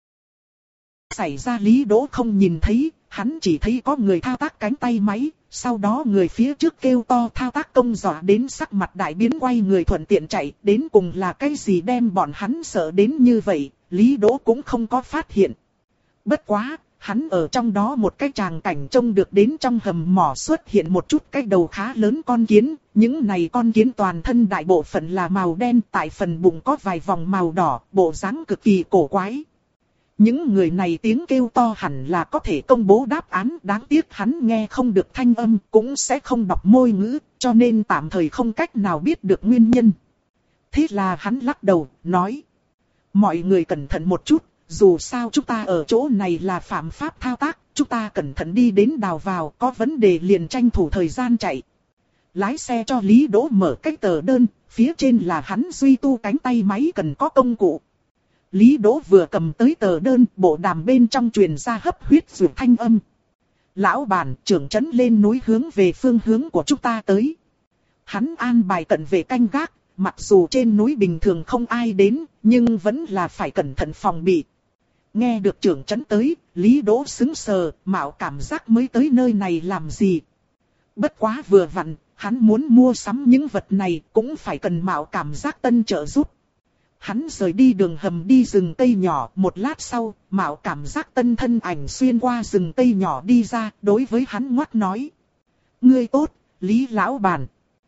xảy ra Lý Đỗ không nhìn thấy, hắn chỉ thấy có người thao tác cánh tay máy, sau đó người phía trước kêu to thao tác công dọa đến sắc mặt đại biến quay người thuận tiện chạy, đến cùng là cái gì đem bọn hắn sợ đến như vậy, Lý Đỗ cũng không có phát hiện. Bất quá, hắn ở trong đó một cái tràng cảnh trông được đến trong hầm mỏ xuất hiện một chút cái đầu khá lớn con kiến, những này con kiến toàn thân đại bộ phận là màu đen, tại phần bụng có vài vòng màu đỏ, bộ dáng cực kỳ cổ quái. Những người này tiếng kêu to hẳn là có thể công bố đáp án, đáng tiếc hắn nghe không được thanh âm, cũng sẽ không đọc môi ngữ, cho nên tạm thời không cách nào biết được nguyên nhân. Thế là hắn lắc đầu, nói, mọi người cẩn thận một chút, dù sao chúng ta ở chỗ này là phạm pháp thao tác, chúng ta cẩn thận đi đến đào vào, có vấn đề liền tranh thủ thời gian chạy. Lái xe cho Lý Đỗ mở cái tờ đơn, phía trên là hắn duy tu cánh tay máy cần có công cụ. Lý Đỗ vừa cầm tới tờ đơn, bộ đàm bên trong truyền ra hấp huyết ruột thanh âm. Lão bản, trưởng trấn lên núi hướng về phương hướng của chúng ta tới. Hắn an bài cận vệ canh gác, mặc dù trên núi bình thường không ai đến, nhưng vẫn là phải cẩn thận phòng bị. Nghe được trưởng trấn tới, Lý Đỗ sững sờ, mạo cảm giác mới tới nơi này làm gì. Bất quá vừa vặn, hắn muốn mua sắm những vật này cũng phải cần mạo cảm giác tân trợ giúp. Hắn rời đi đường hầm đi rừng cây nhỏ, một lát sau, mạo cảm giác tân thân ảnh xuyên qua rừng cây nhỏ đi ra, đối với hắn ngoắt nói. Ngươi tốt, Lý lão bản.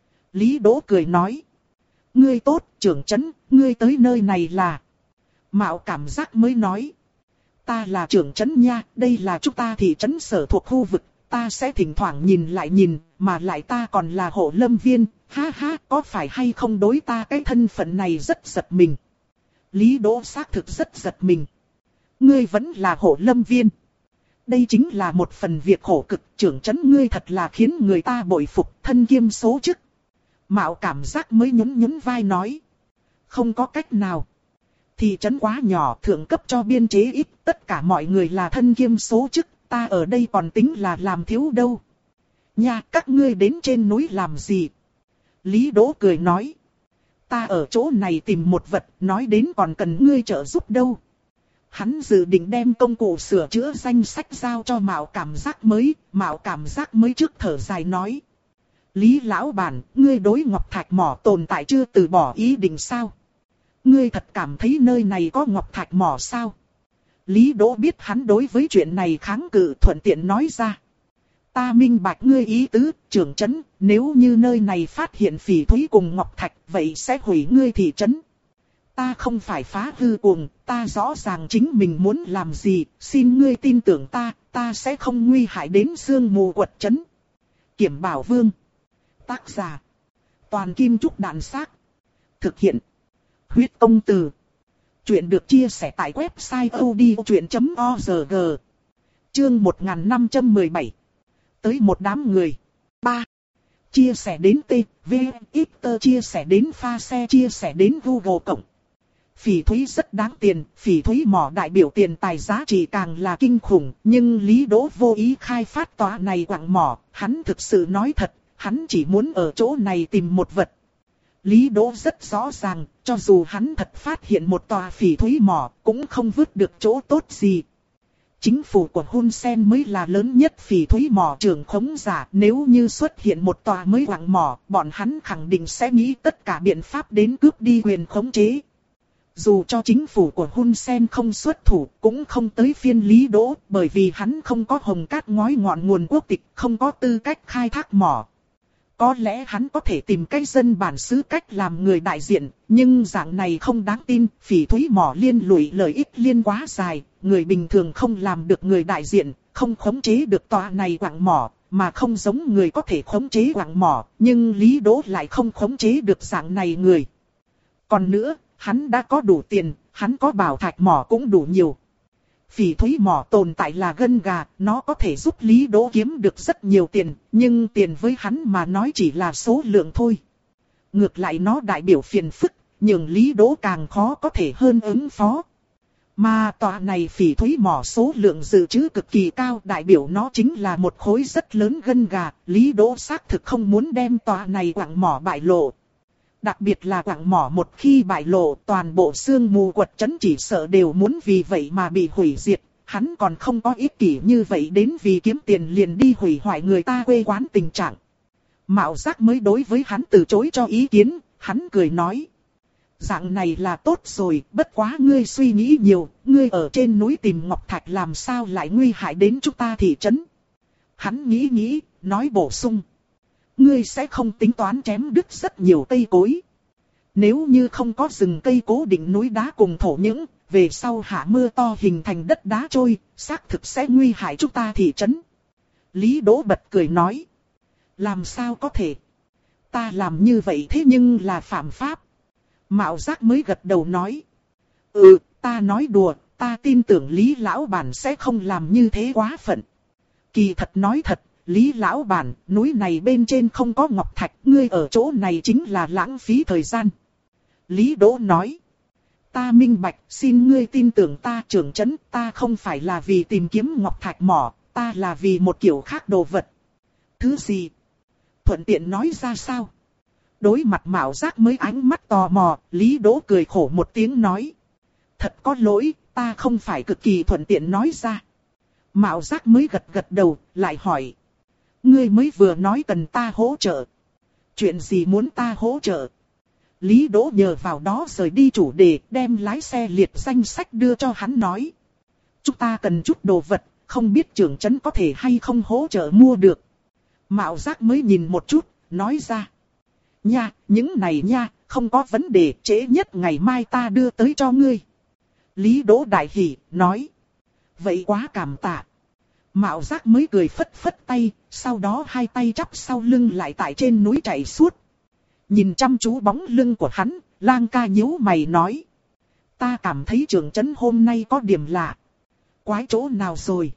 Lý Đỗ cười nói. Ngươi tốt, trưởng trấn, ngươi tới nơi này là... Mạo cảm giác mới nói. Ta là trưởng trấn nha, đây là chúng ta thị trấn sở thuộc khu vực, ta sẽ thỉnh thoảng nhìn lại nhìn, mà lại ta còn là hộ lâm viên, ha ha, có phải hay không đối ta cái thân phận này rất giật mình. Lý Đỗ xác thực rất giật mình. Ngươi vẫn là hộ lâm viên. Đây chính là một phần việc khổ cực, trưởng trấn ngươi thật là khiến người ta bội phục, thân kiêm số chức. Mạo cảm giác mới nhún nhún vai nói. Không có cách nào. Thị trấn quá nhỏ, thượng cấp cho biên chế ít, tất cả mọi người là thân kiêm số chức, ta ở đây còn tính là làm thiếu đâu. Nha, các ngươi đến trên núi làm gì? Lý Đỗ cười nói. Ta ở chỗ này tìm một vật, nói đến còn cần ngươi trợ giúp đâu. Hắn dự định đem công cụ sửa chữa danh sách giao cho mạo cảm giác mới, mạo cảm giác mới trước thở dài nói. Lý lão bản, ngươi đối ngọc thạch mỏ tồn tại chưa từ bỏ ý định sao? Ngươi thật cảm thấy nơi này có ngọc thạch mỏ sao? Lý Đỗ biết hắn đối với chuyện này kháng cự, thuận tiện nói ra. Ta minh bạch ngươi ý tứ, trưởng trấn, nếu như nơi này phát hiện phỉ thúy cùng ngọc thạch, vậy sẽ hủy ngươi thị trấn. Ta không phải phá hư cuồng, ta rõ ràng chính mình muốn làm gì, xin ngươi tin tưởng ta, ta sẽ không nguy hại đến xương mù quật trấn. Kiểm Bảo Vương. Tác giả. Toàn Kim Trúc Đạn Xác. Thực hiện. Huyết Công Từ. Chuyện được chia sẻ tại website odchuyện chấm org. Chương một nghìn năm trăm mười bảy. Tới một đám người. ba. Chia sẻ đến T, V, X, chia sẻ đến pha xe, chia sẻ đến Google Cộng. Phỉ thúy rất đáng tiền, phỉ thúy mỏ đại biểu tiền tài giá trị càng là kinh khủng, nhưng Lý Đỗ vô ý khai phát tòa này quặng mỏ, hắn thực sự nói thật, hắn chỉ muốn ở chỗ này tìm một vật. Lý Đỗ rất rõ ràng, cho dù hắn thật phát hiện một tòa phỉ thúy mỏ, cũng không vứt được chỗ tốt gì. Chính phủ của Hun Sen mới là lớn nhất phỉ thúy mỏ trưởng khống giả, nếu như xuất hiện một tòa mới quặng mỏ, bọn hắn khẳng định sẽ nghĩ tất cả biện pháp đến cướp đi quyền khống chế. Dù cho chính phủ của Hun Sen không xuất thủ, cũng không tới phiên Lý Đỗ, bởi vì hắn không có hồng cát ngói ngọn nguồn quốc tịch, không có tư cách khai thác mỏ. Có lẽ hắn có thể tìm cách dân bản xứ cách làm người đại diện, nhưng dạng này không đáng tin, phỉ thúy mỏ liên lụy lợi ích liên quá dài, người bình thường không làm được người đại diện, không khống chế được tòa này quặng mỏ, mà không giống người có thể khống chế quặng mỏ, nhưng Lý Đỗ lại không khống chế được dạng này người. Còn nữa, hắn đã có đủ tiền, hắn có bảo thạch mỏ cũng đủ nhiều. Phỉ thúy mỏ tồn tại là gân gà, nó có thể giúp Lý Đỗ kiếm được rất nhiều tiền, nhưng tiền với hắn mà nói chỉ là số lượng thôi. Ngược lại nó đại biểu phiền phức, nhưng Lý Đỗ càng khó có thể hơn ứng phó. Mà tòa này phỉ thúy mỏ số lượng dự trữ cực kỳ cao, đại biểu nó chính là một khối rất lớn gân gà, Lý Đỗ xác thực không muốn đem tòa này quặng mỏ bại lộ. Đặc biệt là quặng mỏ một khi bại lộ, toàn bộ xương mù quật trấn chỉ sợ đều muốn vì vậy mà bị hủy diệt. Hắn còn không có ích kỷ như vậy đến vì kiếm tiền liền đi hủy hoại người ta quê quán tình trạng. Mạo Giác mới đối với hắn từ chối cho ý kiến, hắn cười nói. Dạng này là tốt rồi, bất quá ngươi suy nghĩ nhiều, ngươi ở trên núi tìm ngọc thạch làm sao lại nguy hại đến chúng ta thị trấn. Hắn nghĩ nghĩ, nói bổ sung. Ngươi sẽ không tính toán chém đứt rất nhiều cây cối. Nếu như không có rừng cây cố định núi đá cùng thổ những, về sau hạ mưa to hình thành đất đá trôi, xác thực sẽ nguy hại chúng ta thị trấn. Lý Đỗ bật cười nói. Làm sao có thể? Ta làm như vậy thế nhưng là phạm pháp. Mạo Giác mới gật đầu nói. Ừ, ta nói đùa, ta tin tưởng Lý lão bản sẽ không làm như thế quá phận. Kỳ thật nói thật. Lý lão bản, núi này bên trên không có ngọc thạch, ngươi ở chỗ này chính là lãng phí thời gian. Lý Đỗ nói. Ta minh bạch, xin ngươi tin tưởng ta trưởng trấn, ta không phải là vì tìm kiếm ngọc thạch mỏ, ta là vì một kiểu khác đồ vật. Thứ gì? Thuận tiện nói ra sao? Đối mặt Mạo Giác mới ánh mắt tò mò, Lý Đỗ cười khổ một tiếng nói. Thật có lỗi, ta không phải cực kỳ thuận tiện nói ra. Mạo Giác mới gật gật đầu, lại hỏi. Ngươi mới vừa nói cần ta hỗ trợ. Chuyện gì muốn ta hỗ trợ? Lý Đỗ nhờ vào đó rời đi chủ đề, đem lái xe liệt danh sách đưa cho hắn nói. Chúng ta cần chút đồ vật, không biết trưởng trấn có thể hay không hỗ trợ mua được. Mạo Giác mới nhìn một chút, nói ra. Nha, những này nha, không có vấn đề, trễ nhất ngày mai ta đưa tới cho ngươi. Lý Đỗ đại hỉ, nói. Vậy quá cảm tạ. Mạo Giác mới cười phất phất tay, sau đó hai tay chắp sau lưng lại tại trên núi chạy suốt. Nhìn chăm chú bóng lưng của hắn, Lang ca nhíu mày nói. Ta cảm thấy trưởng trấn hôm nay có điểm lạ. Quái chỗ nào rồi?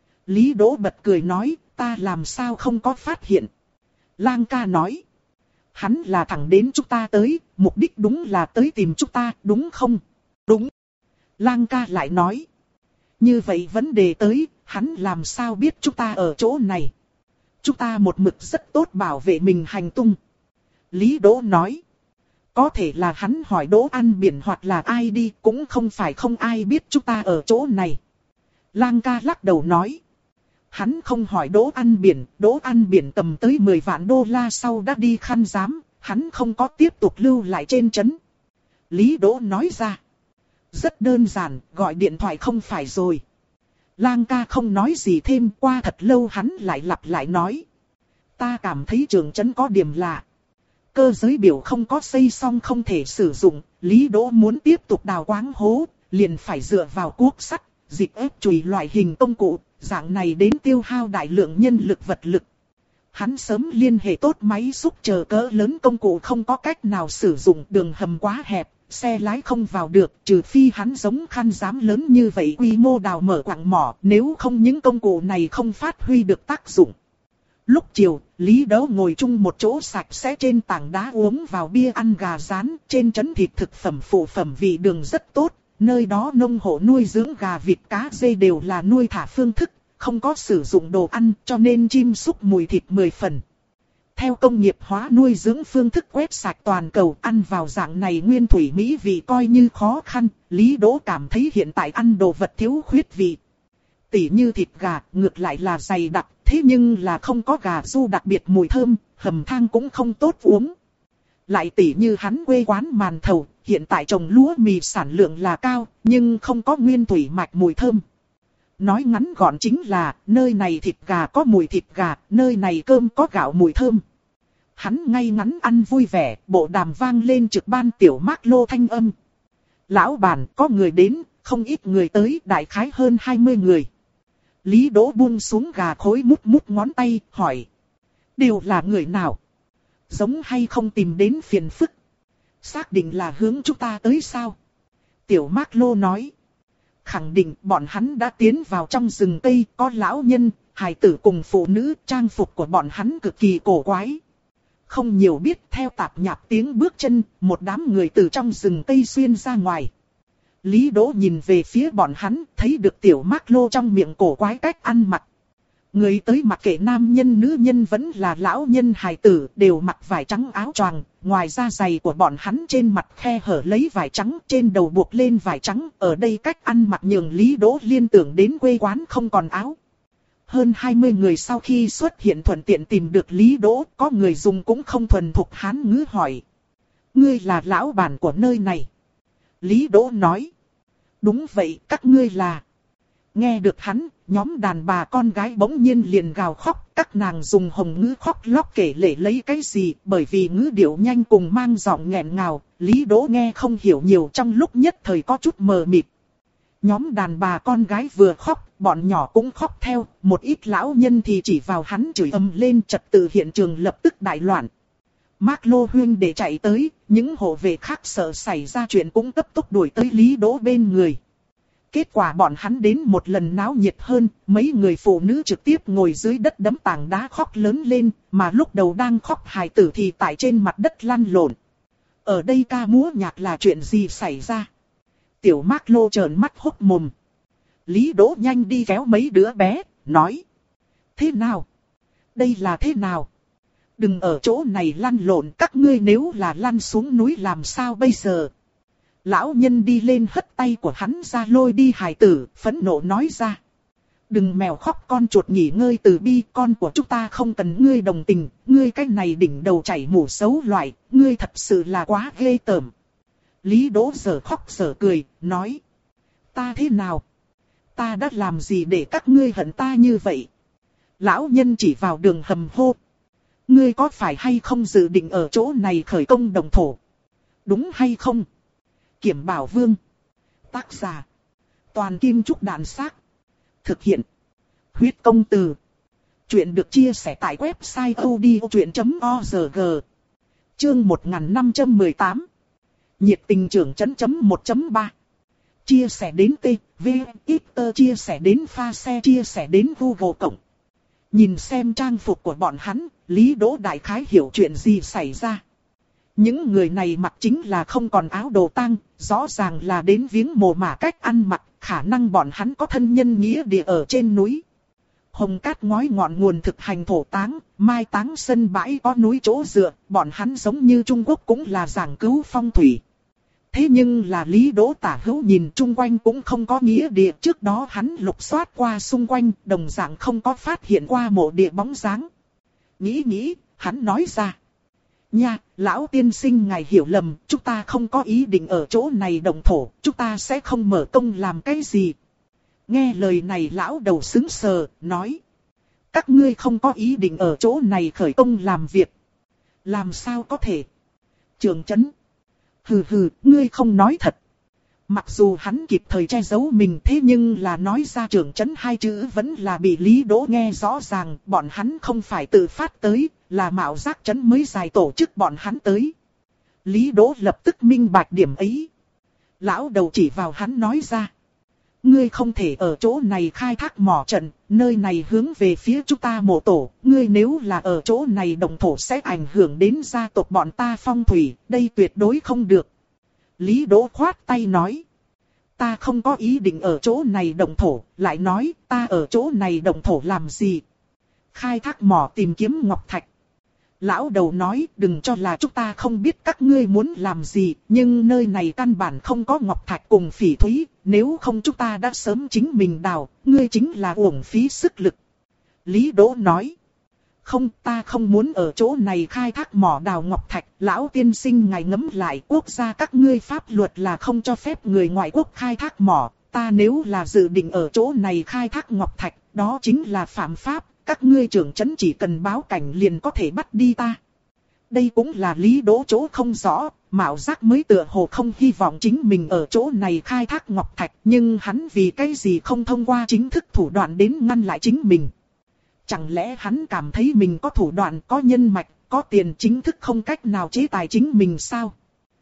Lý Đỗ bật cười nói, ta làm sao không có phát hiện. Lang ca nói. Hắn là thẳng đến chúng ta tới, mục đích đúng là tới tìm chúng ta, đúng không? Đúng. Lang ca lại nói. Như vậy vấn đề tới, hắn làm sao biết chúng ta ở chỗ này? Chúng ta một mực rất tốt bảo vệ mình hành tung. Lý Đỗ nói. Có thể là hắn hỏi Đỗ An Biển hoặc là ai đi, cũng không phải không ai biết chúng ta ở chỗ này. Lang ca lắc đầu nói. Hắn không hỏi Đỗ An Biển, Đỗ An Biển tầm tới mười vạn đô la sau đã đi khăn giám, hắn không có tiếp tục lưu lại trên trấn. Lý Đỗ nói ra. Rất đơn giản, gọi điện thoại không phải rồi. Lang ca không nói gì thêm, qua thật lâu hắn lại lặp lại nói. Ta cảm thấy trưởng trấn có điểm lạ. Cơ giới biểu không có xây xong không thể sử dụng, Lý Đỗ muốn tiếp tục đào quáng hố, liền phải dựa vào cuốc sắt, dịch ép chùy loại hình công cụ, dạng này đến tiêu hao đại lượng nhân lực vật lực. Hắn sớm liên hệ tốt máy xúc chờ cỡ lớn công cụ không có cách nào sử dụng, đường hầm quá hẹp, xe lái không vào được, trừ phi hắn giống khăn giám lớn như vậy quy mô đào mở quặng mỏ, nếu không những công cụ này không phát huy được tác dụng. Lúc chiều, Lý Đỗ ngồi chung một chỗ sạch sẽ trên tảng đá uống vào bia ăn gà rán, trên trấn thịt thực phẩm phụ phẩm vị đường rất tốt, nơi đó nông hộ nuôi dưỡng gà vịt cá dê đều là nuôi thả phương thức, không có sử dụng đồ ăn cho nên chim súc mùi thịt mười phần. Theo công nghiệp hóa nuôi dưỡng phương thức quét sạch toàn cầu, ăn vào dạng này nguyên thủy mỹ vị coi như khó khăn, Lý Đỗ cảm thấy hiện tại ăn đồ vật thiếu khuyết vị. Tỉ như thịt gà, ngược lại là dày đặc, thế nhưng là không có gà ru đặc biệt mùi thơm, hầm thang cũng không tốt uống. Lại tỉ như hắn quê quán màn thầu, hiện tại trồng lúa mì sản lượng là cao, nhưng không có nguyên thủy mạch mùi thơm. Nói ngắn gọn chính là, nơi này thịt gà có mùi thịt gà, nơi này cơm có gạo mùi thơm. Hắn ngay ngắn ăn vui vẻ, bộ đàm vang lên trực ban tiểu mác lô thanh âm. Lão bản, có người đến, không ít người tới, đại khái hơn hai mươi người. Lý Đỗ buông xuống gà khối mút mút ngón tay, hỏi. Đều là người nào? Giống hay không tìm đến phiền phức? Xác định là hướng chúng ta tới sao? Tiểu Mác Lô nói. Khẳng định bọn hắn đã tiến vào trong rừng cây, có lão nhân, hài tử cùng phụ nữ, trang phục của bọn hắn cực kỳ cổ quái. Không nhiều biết, theo tạp nhạp tiếng bước chân, một đám người từ trong rừng cây xuyên ra ngoài. Lý Đỗ nhìn về phía bọn hắn, thấy được tiểu Mác Lô trong miệng cổ quái cách ăn mặc. Người tới mặc kệ nam nhân nữ nhân vẫn là lão nhân hài tử, đều mặc vải trắng áo choàng, ngoài ra giày của bọn hắn trên mặt khe hở lấy vải trắng, trên đầu buộc lên vải trắng, ở đây cách ăn mặc nhường Lý Đỗ liên tưởng đến quê quán không còn áo. Hơn hai mươi người sau khi xuất hiện thuận tiện tìm được Lý Đỗ, có người dùng cũng không thuần thục Hán ngữ hỏi. Ngươi là lão bản của nơi này. Lý Đỗ nói. Đúng vậy, các ngươi là. Nghe được hắn, nhóm đàn bà con gái bỗng nhiên liền gào khóc, các nàng dùng hồng ngữ khóc lóc kể lể lấy cái gì, bởi vì ngữ điệu nhanh cùng mang giọng nghẹn ngào, Lý Đỗ nghe không hiểu nhiều, trong lúc nhất thời có chút mờ mịt. Nhóm đàn bà con gái vừa khóc, bọn nhỏ cũng khóc theo, một ít lão nhân thì chỉ vào hắn chửi ầm lên, trật tự hiện trường lập tức đại loạn. Mác Lô huynh để chạy tới, những hộ vệ khác sợ xảy ra chuyện cũng cấp tốc đuổi tới Lý Đỗ bên người. Kết quả bọn hắn đến một lần náo nhiệt hơn, mấy người phụ nữ trực tiếp ngồi dưới đất đấm tảng đá khóc lớn lên, mà lúc đầu đang khóc hài tử thì tại trên mặt đất lăn lộn. Ở đây ca múa nhạc là chuyện gì xảy ra? Tiểu Mác Lô trợn mắt hốc mồm. Lý Đỗ nhanh đi kéo mấy đứa bé, nói. Thế nào? Đây là thế nào? Đừng ở chỗ này lăn lộn, các ngươi nếu là lăn xuống núi làm sao bây giờ? Lão nhân đi lên hất tay của hắn ra lôi đi hài tử, phẫn nộ nói ra. Đừng mèo khóc con chuột nghỉ ngơi từ bi, con của chúng ta không cần ngươi đồng tình, ngươi cái này đỉnh đầu chảy mủ xấu loại, ngươi thật sự là quá ghê tởm. Lý Đỗ giờ khóc giờ cười, nói. Ta thế nào? Ta đã làm gì để các ngươi hận ta như vậy? Lão nhân chỉ vào đường hầm hô. Ngươi có phải hay không dự định ở chỗ này khởi công động thổ? Đúng hay không? Kiểm Bảo Vương. Tác giả. Toàn Kim Trúc Đàn Xác. Thực hiện. Huyết Công Từ. Chuyện được chia sẻ tại website odchuyện chấm org. Chương một nghìn năm trăm mười tám. Nhiệt tình trưởng chấn chấm một chấm ba. Chia sẻ đến T, V, X, chia sẻ đến pha xe, chia sẻ đến Google Cộng. Nhìn xem trang phục của bọn hắn, Lý Đỗ đại khái hiểu chuyện gì xảy ra. Những người này mặc chính là không còn áo đồ tang, rõ ràng là đến viếng mồ mả cách ăn mặc, khả năng bọn hắn có thân nhân nghĩa địa ở trên núi. Hồng Cát ngói ngọn nguồn thực hành thổ táng, mai táng sân bãi có núi chỗ dựa, bọn hắn giống như Trung Quốc cũng là giảng cứu phong thủy. Thế nhưng là Lý Đỗ tả hữu nhìn chung quanh cũng không có nghĩa địa, trước đó hắn lục soát qua xung quanh, đồng dạng không có phát hiện qua mộ địa bóng dáng. Nghĩ nghĩ, hắn nói ra. Nha, lão tiên sinh ngài hiểu lầm, chúng ta không có ý định ở chỗ này động thổ, chúng ta sẽ không mở công làm cái gì. Nghe lời này lão đầu sững sờ, nói. Các ngươi không có ý định ở chỗ này khởi công làm việc. Làm sao có thể? Trưởng trấn. Hừ hừ, ngươi không nói thật. Mặc dù hắn kịp thời che giấu mình, thế nhưng là nói ra trưởng trấn hai chữ vẫn là bị Lý Đỗ nghe rõ ràng. Bọn hắn không phải tự phát tới, là Mạo Giác trấn mới giải tổ chức bọn hắn tới. Lý Đỗ lập tức minh bạch điểm ấy. Lão đầu chỉ vào hắn nói ra. Ngươi không thể ở chỗ này khai thác mỏ trận, nơi này hướng về phía chúng ta mộ tổ. Ngươi nếu là ở chỗ này động thổ sẽ ảnh hưởng đến gia tộc bọn ta phong thủy, đây tuyệt đối không được. Lý Đỗ khoát tay nói. Ta không có ý định ở chỗ này động thổ, lại nói ta ở chỗ này động thổ làm gì? Khai thác mỏ tìm kiếm ngọc thạch. Lão đầu nói đừng cho là chúng ta không biết các ngươi muốn làm gì, nhưng nơi này căn bản không có ngọc thạch cùng phỉ thúy, nếu không chúng ta đã sớm chính mình đào, ngươi chính là uổng phí sức lực. Lý Đỗ nói, không, ta không muốn ở chỗ này khai thác mỏ đào ngọc thạch, lão tiên sinh ngài ngẫm lại, quốc gia các ngươi pháp luật là không cho phép người ngoại quốc khai thác mỏ, ta nếu là dự định ở chỗ này khai thác ngọc thạch, đó chính là phạm pháp. Các ngươi trưởng trấn chỉ cần báo cảnh liền có thể bắt đi ta. Đây cũng là Lý Đỗ chỗ không rõ, Mạo Giác mới tựa hồ không hy vọng chính mình ở chỗ này khai thác ngọc thạch, nhưng hắn vì cái gì không thông qua chính thức thủ đoạn đến ngăn lại chính mình. Chẳng lẽ hắn cảm thấy mình có thủ đoạn, có nhân mạch, có tiền chính thức không cách nào chế tài chính mình sao?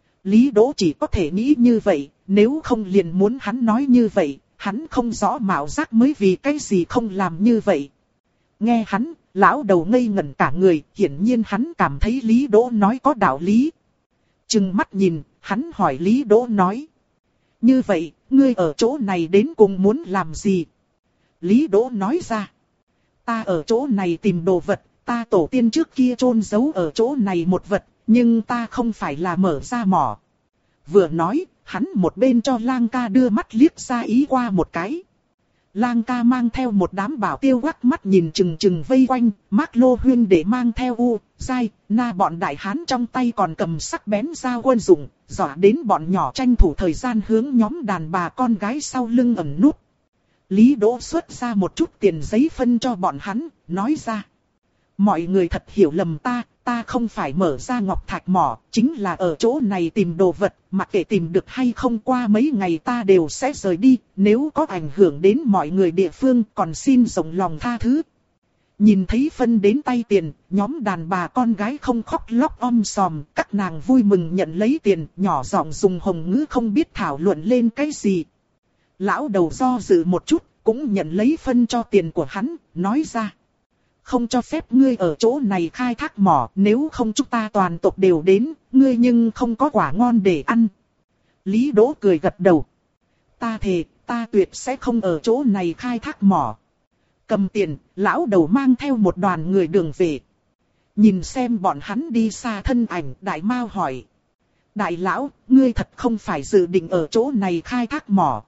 Lý Đỗ chỉ có thể nghĩ như vậy, nếu không liền muốn hắn nói như vậy, hắn không rõ Mạo Giác mới vì cái gì không làm như vậy. Nghe hắn, lão đầu ngây ngẩn cả người, hiển nhiên hắn cảm thấy Lý Đỗ nói có đạo lý. Trừng mắt nhìn, hắn hỏi Lý Đỗ nói. Như vậy, ngươi ở chỗ này đến cùng muốn làm gì? Lý Đỗ nói ra. Ta ở chỗ này tìm đồ vật, ta tổ tiên trước kia chôn giấu ở chỗ này một vật, nhưng ta không phải là mở ra mỏ. Vừa nói, hắn một bên cho Lang Ca đưa mắt liếc ra ý qua một cái. Lang Ca mang theo một đám bảo tiêu quắc mắt nhìn chừng chừng vây quanh, Mác Lô Huyên để mang theo U, Giai, Na bọn đại hán trong tay còn cầm sắc bén dao quân dụng, dọa đến bọn nhỏ tranh thủ thời gian hướng nhóm đàn bà con gái sau lưng ẩn nút. Lý Đỗ xuất ra một chút tiền giấy phân cho bọn hắn, nói ra. Mọi người thật hiểu lầm ta, ta không phải mở ra ngọc thạch mỏ, chính là ở chỗ này tìm đồ vật, mặc kệ tìm được hay không qua mấy ngày ta đều sẽ rời đi, nếu có ảnh hưởng đến mọi người địa phương còn xin rộng lòng tha thứ. Nhìn thấy phân đến tay tiền, nhóm đàn bà con gái không khóc lóc om sòm, các nàng vui mừng nhận lấy tiền, nhỏ giọng dùng hồng ngữ không biết thảo luận lên cái gì. Lão đầu do dự một chút, cũng nhận lấy phân cho tiền của hắn, nói ra. Không cho phép ngươi ở chỗ này khai thác mỏ, nếu không chúng ta toàn tộc đều đến, ngươi nhưng không có quả ngon để ăn. Lý Đỗ cười gật đầu. Ta thề, ta tuyệt sẽ không ở chỗ này khai thác mỏ. Cầm tiền, lão đầu mang theo một đoàn người đường về. Nhìn xem bọn hắn đi xa thân ảnh, Đại Mao hỏi. Đại lão, ngươi thật không phải dự định ở chỗ này khai thác mỏ.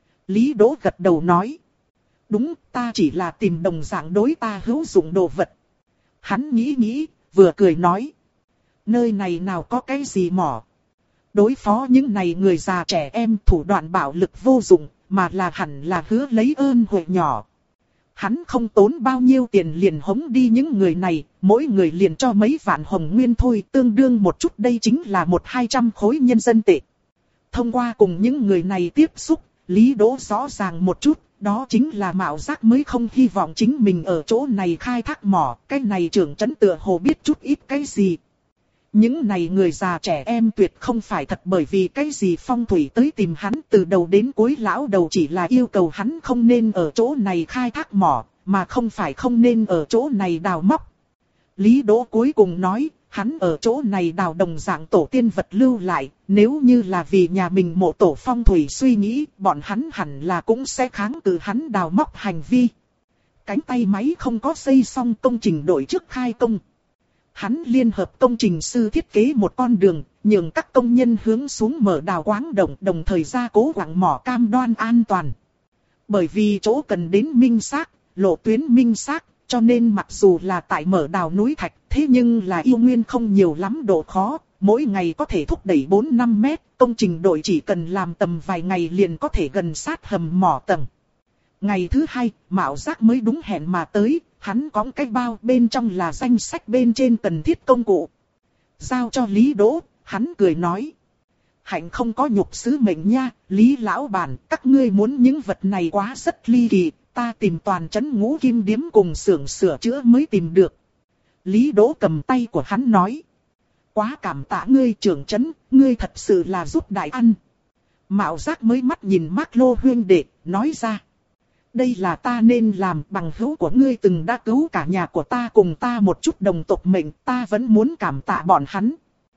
Lý Đỗ gật đầu nói. Đúng, ta chỉ là tìm đồng dạng đối ta hữu dụng đồ vật. Hắn nghĩ nghĩ, vừa cười nói. Nơi này nào có cái gì mỏ. Đối phó những này người già trẻ em thủ đoạn bạo lực vô dụng, mà là hẳn là hứa lấy ơn huệ nhỏ. Hắn không tốn bao nhiêu tiền liền hống đi những người này, mỗi người liền cho mấy vạn hồng nguyên thôi, tương đương một chút đây chính là một hai trăm khối nhân dân tệ. Thông qua cùng những người này tiếp xúc, Lý Đỗ rõ ràng một chút, đó chính là Mạo Giác mới không hy vọng chính mình ở chỗ này khai thác mỏ, cái này trưởng trấn tựa hồ biết chút ít cái gì. Những này người già trẻ em tuyệt không phải thật bởi vì cái gì phong thủy tới tìm hắn, từ đầu đến cuối lão đầu chỉ là yêu cầu hắn không nên ở chỗ này khai thác mỏ, mà không phải không nên ở chỗ này đào móc. Lý Đỗ cuối cùng nói, hắn ở chỗ này đào đồng dạng tổ tiên vật lưu lại, nếu như là vì nhà mình mộ tổ phong thủy suy nghĩ, bọn hắn hẳn là cũng sẽ kháng cự hắn đào móc hành vi. Cánh tay máy không có xây xong, công trình đội trước khai công. Hắn liên hợp công trình sư thiết kế một con đường, nhường các công nhân hướng xuống mở đào quáng động, đồng thời gia cố quặng mỏ cam đoan an toàn. Bởi vì chỗ cần đến minh xác, lộ tuyến minh xác, cho nên mặc dù là tại mở đào núi thạch, thế nhưng là yêu nguyên không nhiều lắm độ khó, mỗi ngày có thể thúc đẩy bốn năm mét, công trình đội chỉ cần làm tầm vài ngày liền có thể gần sát hầm mỏ tầng. Ngày thứ hai, Mạo Giác mới đúng hẹn mà tới, hắn có cái bao bên trong là danh sách bên trên cần thiết công cụ. Giao cho Lý Đỗ, hắn cười nói. Hạnh không có nhục sứ mệnh nha, Lý lão bản, các ngươi muốn những vật này quá rất ly kỳ, ta tìm toàn trấn Ngũ Kim Điếm cùng xưởng sửa chữa mới tìm được. Lý Đỗ cầm tay của hắn nói. Quá cảm tạ ngươi trưởng trấn, ngươi thật sự là giúp đại ăn. Mạo Giác mới mắt nhìn Mác Lô huynh đệ, nói ra. Đây là ta nên làm, bằng hữu của ngươi từng đã cứu cả nhà của ta cùng ta một chút đồng tộc mệnh, ta vẫn muốn cảm tạ bọn hắn.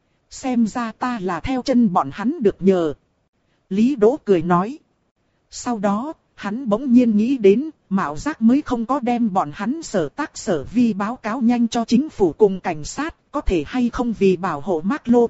Xem ra ta là theo chân bọn hắn được nhờ. Lý Đỗ cười nói. Sau đó, hắn bỗng nhiên nghĩ đến, Mạo Giác mới không có đem bọn hắn sở tác sở vi báo cáo nhanh cho chính phủ cùng cảnh sát, có thể hay không vì bảo hộ Mác Lô.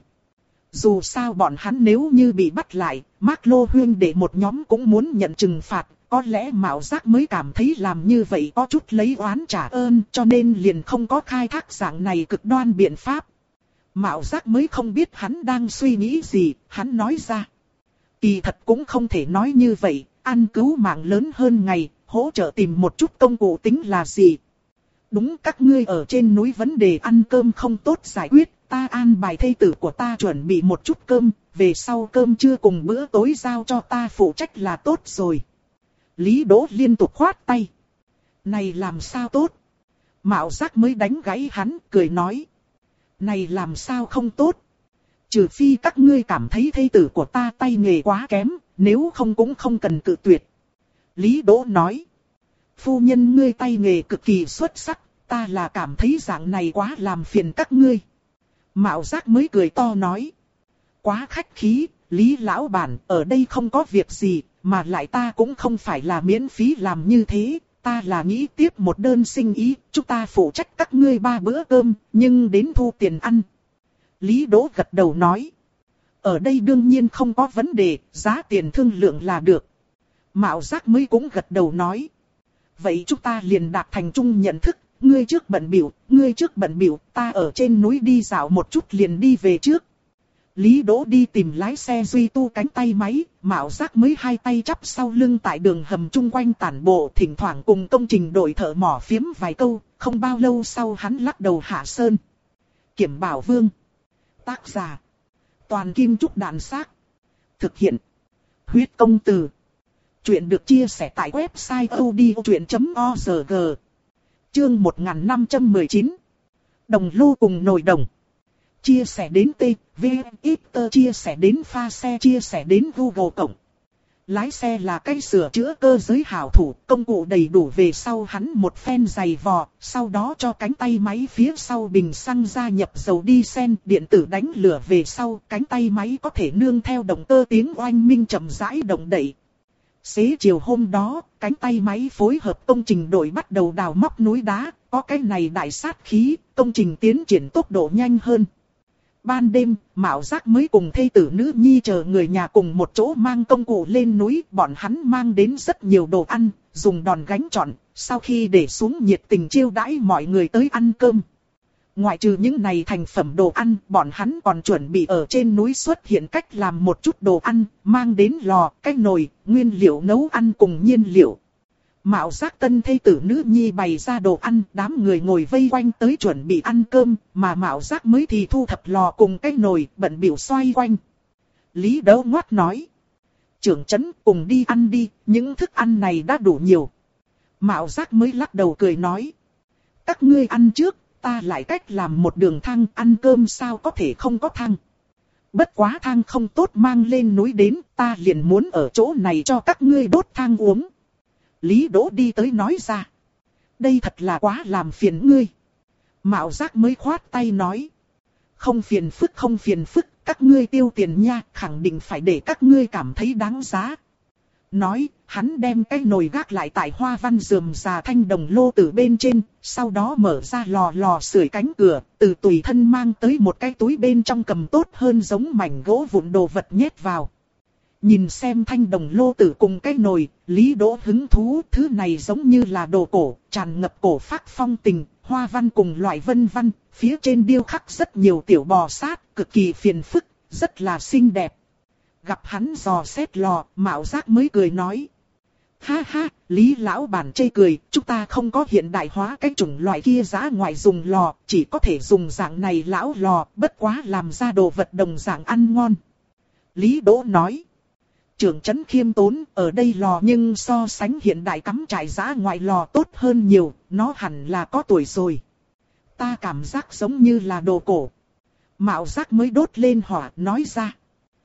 Dù sao bọn hắn nếu như bị bắt lại, Mác Lô huynh đệ một nhóm cũng muốn nhận trừng phạt. Có lẽ Mạo Giác mới cảm thấy làm như vậy có chút lấy oán trả ơn, cho nên liền không có khai thác dạng này cực đoan biện pháp. Mạo Giác mới không biết hắn đang suy nghĩ gì, hắn nói ra. Kỳ thật cũng không thể nói như vậy, ăn cứu mạng lớn hơn ngày, hỗ trợ tìm một chút công cụ tính là gì. Đúng, các ngươi ở trên núi vấn đề ăn cơm không tốt giải quyết, ta an bài thê tử của ta chuẩn bị một chút cơm, về sau cơm trưa cùng bữa tối giao cho ta phụ trách là tốt rồi. Lý Đỗ liên tục khoát tay. Này làm sao tốt? Mạo Giác mới đánh gãy hắn, cười nói. Này làm sao không tốt? Trừ phi các ngươi cảm thấy thê tử của ta tay nghề quá kém, nếu không cũng không cần cự tuyệt. Lý Đỗ nói. Phu nhân ngươi tay nghề cực kỳ xuất sắc, ta là cảm thấy dạng này quá làm phiền các ngươi. Mạo Giác mới cười to nói. Quá khách khí, Lý lão bản, ở đây không có việc gì. Mà lại ta cũng không phải là miễn phí làm như thế, ta là nghĩ tiếp một đơn sinh ý, chúng ta phụ trách các ngươi ba bữa cơm, nhưng đến thu tiền ăn. Lý Đỗ gật đầu nói. Ở đây đương nhiên không có vấn đề, giá tiền thương lượng là được. Mạo Giác mới cũng gật đầu nói. Vậy chúng ta liền đạt thành chung nhận thức, ngươi trước bận biểu, ngươi trước bận biểu, ta ở trên núi đi dạo một chút liền đi về trước. Lý Đỗ đi tìm lái xe duy tu cánh tay máy, Mạo Giác mới hai tay chắp sau lưng tại đường hầm chung quanh tản bộ, thỉnh thoảng cùng công trình đội thợ mỏ phiếm vài câu, không bao lâu sau hắn lắc đầu hạ sơn. Kiểm Bảo Vương. Tác giả. Toàn Kim Trúc Đàn Xác. Thực hiện. Huyết Công Từ. Chuyện được chia sẻ tại website odchuyện chấm org. Chương một nghìn năm trăm mười chín. Đồng lô cùng nồi đồng. Chia sẻ đến T, V, X, chia sẻ đến pha xe, chia sẻ đến Google Cộng. Lái xe là cái sửa chữa cơ giới hảo thủ, công cụ đầy đủ về sau hắn một phen giày vò, sau đó cho cánh tay máy phía sau bình xăng gia nhập dầu diesel, điện tử đánh lửa về sau, cánh tay máy có thể nương theo động cơ tiếng oanh minh chậm rãi động đậy. Xế chiều hôm đó, cánh tay máy phối hợp công trình đội bắt đầu đào móc núi đá, có cái này đại sát khí, công trình tiến triển tốc độ nhanh hơn. Ban đêm, Mạo Giác mới cùng thê tử nữ nhi chờ người nhà cùng một chỗ mang công cụ lên núi. Bọn hắn mang đến rất nhiều đồ ăn, dùng đòn gánh trọn, sau khi để xuống nhiệt tình chiêu đãi mọi người tới ăn cơm. Ngoại trừ những này thành phẩm đồ ăn, bọn hắn còn chuẩn bị ở trên núi xuất hiện cách làm một chút đồ ăn, mang đến lò, cái nồi, nguyên liệu nấu ăn cùng nhiên liệu. Mạo Giác tân thê tử nữ nhi bày ra đồ ăn, đám người ngồi vây quanh tới chuẩn bị ăn cơm, mà Mạo Giác mới thì thu thập lò cùng cái nồi, bận biểu xoay quanh. Lý Đấu ngoắt nói: trưởng trấn cùng đi ăn đi, những thức ăn này đã đủ nhiều. Mạo Giác mới lắc đầu cười nói: các ngươi ăn trước, ta lại cách làm một đường thang, ăn cơm sao có thể không có thang. Bất quá thang không tốt mang lên núi đến, ta liền muốn ở chỗ này cho các ngươi đốt thang uống. Lý Đỗ đi tới nói ra: đây thật là quá làm phiền ngươi. Mạo Giác mới khoát tay nói: không phiền phức không phiền phức, các ngươi tiêu tiền nha, khẳng định phải để các ngươi cảm thấy đáng giá. Nói, hắn đem cái nồi gác lại tại hoa văn rườm rà thanh đồng lô tử bên trên, sau đó mở ra lò lò sưởi cánh cửa, từ tùy thân mang tới một cái túi bên trong cầm tốt hơn giống mảnh gỗ vụn đồ vật nhét vào. Nhìn xem thanh đồng lô tử cùng cái nồi, Lý Đỗ hứng thú, thứ này giống như là đồ cổ, tràn ngập cổ phác phong tình, hoa văn cùng loại vân văn, phía trên điêu khắc rất nhiều tiểu bò sát, cực kỳ phiền phức, rất là xinh đẹp. Gặp hắn dò xét lò, Mạo Giác mới cười nói: ha ha, Lý lão bản chê cười, chúng ta không có hiện đại hóa cái chủng loại kia giá ngoại dùng lò, chỉ có thể dùng dạng này lão lò, bất quá làm ra đồ vật đồng dạng ăn ngon. Lý Đỗ nói: trưởng trấn khiêm tốn, ở đây lò nhưng so sánh hiện đại cắm trại giá ngoại lò tốt hơn nhiều, nó hẳn là có tuổi rồi. Ta cảm giác giống như là đồ cổ. Mạo Giác mới đốt lên hỏa, nói ra: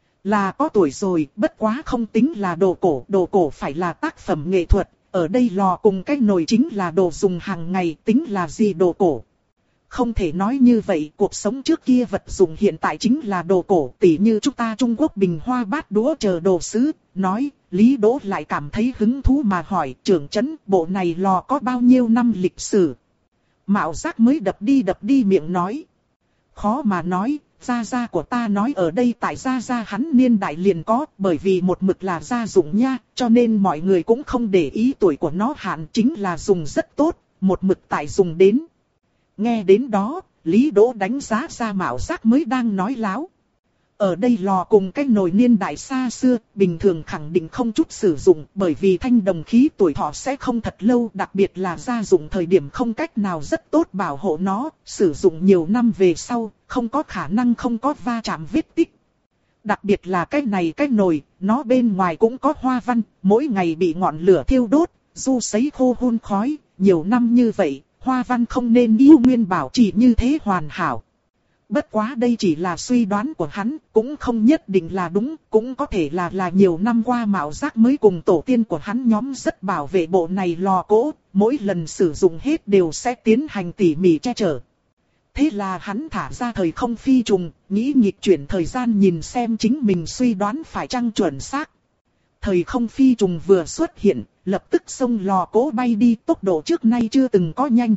là có tuổi rồi, bất quá không tính là đồ cổ, đồ cổ phải là tác phẩm nghệ thuật, ở đây lò cùng cái nồi chính là đồ dùng hàng ngày, tính là gì đồ cổ. Không thể nói như vậy, cuộc sống trước kia vật dụng hiện tại chính là đồ cổ, tỉ như chúng ta Trung Quốc bình hoa bát đũa chờ đồ sứ. Nói, Lý Đỗ lại cảm thấy hứng thú mà hỏi: trưởng trấn, bộ này lò có bao nhiêu năm lịch sử? Mạo Giác mới đập đi đập đi miệng nói: khó mà nói, gia gia của ta nói ở đây tại gia gia hắn niên đại liền có, bởi vì một mực là gia dụng nha, cho nên mọi người cũng không để ý tuổi của nó hạn, chính là dùng rất tốt, một mực tại dùng đến. Nghe đến đó, Lý Đỗ đánh giá ra Mạo Giác mới đang nói láo. Ở đây lò cùng cái nồi niên đại xa xưa, bình thường khẳng định không chút sử dụng, bởi vì thanh đồng khí tuổi thọ sẽ không thật lâu, đặc biệt là gia dụng thời điểm không cách nào rất tốt bảo hộ nó, sử dụng nhiều năm về sau, không có khả năng không có va chạm vết tích. Đặc biệt là cái này cái nồi, nó bên ngoài cũng có hoa văn, mỗi ngày bị ngọn lửa thiêu đốt, du sấy khô hun khói, nhiều năm như vậy, hoa văn không nên yêu nguyên bảo trì như thế hoàn hảo. Bất quá đây chỉ là suy đoán của hắn, cũng không nhất định là đúng, cũng có thể là là nhiều năm qua Mạo Giác mới cùng tổ tiên của hắn nhóm rất bảo vệ bộ này lò cỗ, mỗi lần sử dụng hết đều sẽ tiến hành tỉ mỉ che chở. Thế là hắn thả ra thời không phi trùng, nghĩ nghịch chuyển thời gian nhìn xem chính mình suy đoán phải chăng chuẩn xác. Thời không phi trùng vừa xuất hiện, lập tức xông lò cỗ bay đi, tốc độ trước nay chưa từng có nhanh.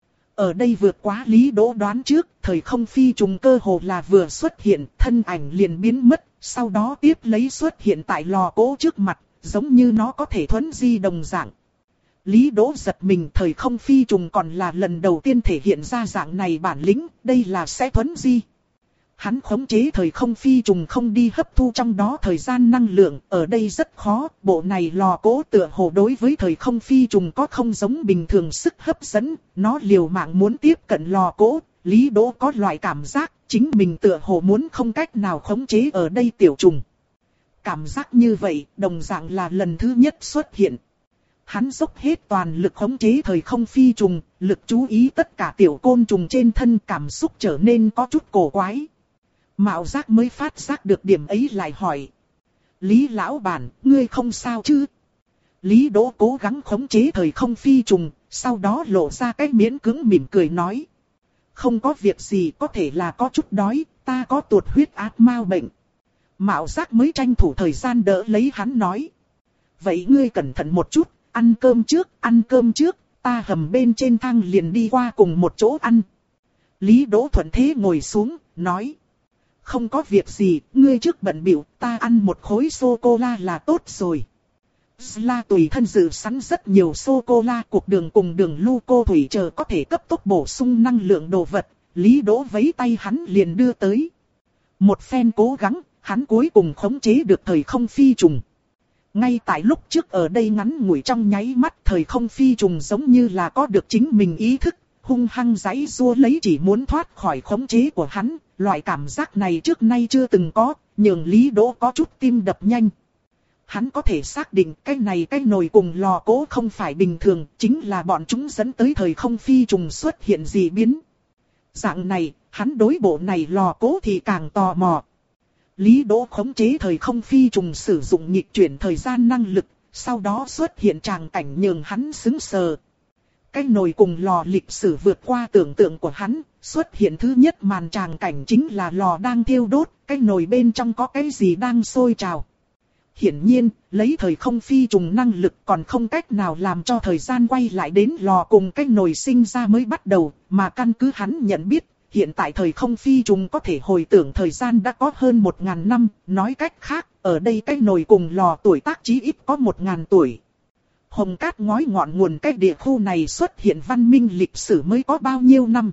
Ở đây vượt quá Lý Đỗ đoán trước, thời không phi trùng cơ hồ là vừa xuất hiện, thân ảnh liền biến mất, sau đó tiếp lấy xuất hiện tại lò cỗ trước mặt, giống như nó có thể thuấn di đồng dạng. Lý Đỗ giật mình, thời không phi trùng còn là lần đầu tiên thể hiện ra dạng này bản lĩnh, đây là sẽ thuấn di. Hắn khống chế thời không phi trùng không đi hấp thu trong đó thời gian năng lượng, ở đây rất khó, bộ này lò cỗ tựa hồ đối với thời không phi trùng có không giống bình thường sức hấp dẫn, nó liều mạng muốn tiếp cận lò cỗ, Lý Đỗ có loại cảm giác, chính mình tựa hồ muốn không cách nào khống chế ở đây tiểu trùng. Cảm giác như vậy, đồng dạng là lần thứ nhất xuất hiện. Hắn dốc hết toàn lực khống chế thời không phi trùng, lực chú ý tất cả tiểu côn trùng trên thân, cảm xúc trở nên có chút cổ quái. Mạo Giác mới phát giác được điểm ấy lại hỏi: Lý lão bản, ngươi không sao chứ? Lý Đỗ cố gắng khống chế thời không phi trùng, sau đó lộ ra cái miễn cưỡng mỉm cười nói: không có việc gì, có thể là có chút đói, ta có tụt huyết áp mao bệnh. Mạo Giác mới tranh thủ thời gian đỡ lấy hắn nói: vậy ngươi cẩn thận một chút, ăn cơm trước, ăn cơm trước, ta hầm bên trên thang liền đi qua cùng một chỗ ăn. Lý Đỗ thuận thế ngồi xuống, nói. Không có việc gì, ngươi trước bận bịu, ta ăn một khối sô-cô-la là tốt rồi. Sla tùy thân dự sẵn rất nhiều sô-cô-la, cục đường cùng đường lưu cô thủy chờ có thể cấp tốc bổ sung năng lượng đồ vật. Lý Đỗ vẫy tay hắn liền đưa tới. Một phen cố gắng, hắn cuối cùng khống chế được thời không phi trùng. Ngay tại lúc trước ở đây ngắn ngủi trong nháy mắt, thời không phi trùng giống như là có được chính mình ý thức, hung hăng giãy giụa lấy chỉ muốn thoát khỏi khống chế của hắn. Loại cảm giác này trước nay chưa từng có, nhường Lý Đỗ có chút tim đập nhanh. Hắn có thể xác định cái này cái nồi cùng lò cố không phải bình thường, chính là bọn chúng dẫn tới thời không phi trùng xuất hiện dị biến. Dạng này, hắn đối bộ này lò cố thì càng tò mò. Lý Đỗ khống chế thời không phi trùng sử dụng nghịch chuyển thời gian năng lực, sau đó xuất hiện tràng cảnh nhường hắn sững sờ. Cái nồi cùng lò lịch sử vượt qua tưởng tượng của hắn, xuất hiện thứ nhất màn tràng cảnh chính là lò đang thiêu đốt, cái nồi bên trong có cái gì đang sôi trào. Hiển nhiên, lấy thời không phi trùng năng lực còn không cách nào làm cho thời gian quay lại đến lò cùng cái nồi sinh ra mới bắt đầu, mà căn cứ hắn nhận biết, hiện tại thời không phi trùng có thể hồi tưởng thời gian đã có hơn một ngàn năm, nói cách khác, ở đây cái nồi cùng lò tuổi tác chí ít có một ngàn tuổi. Hồng Cát ngói ngọn nguồn cái địa khu này xuất hiện văn minh lịch sử mới có bao nhiêu năm.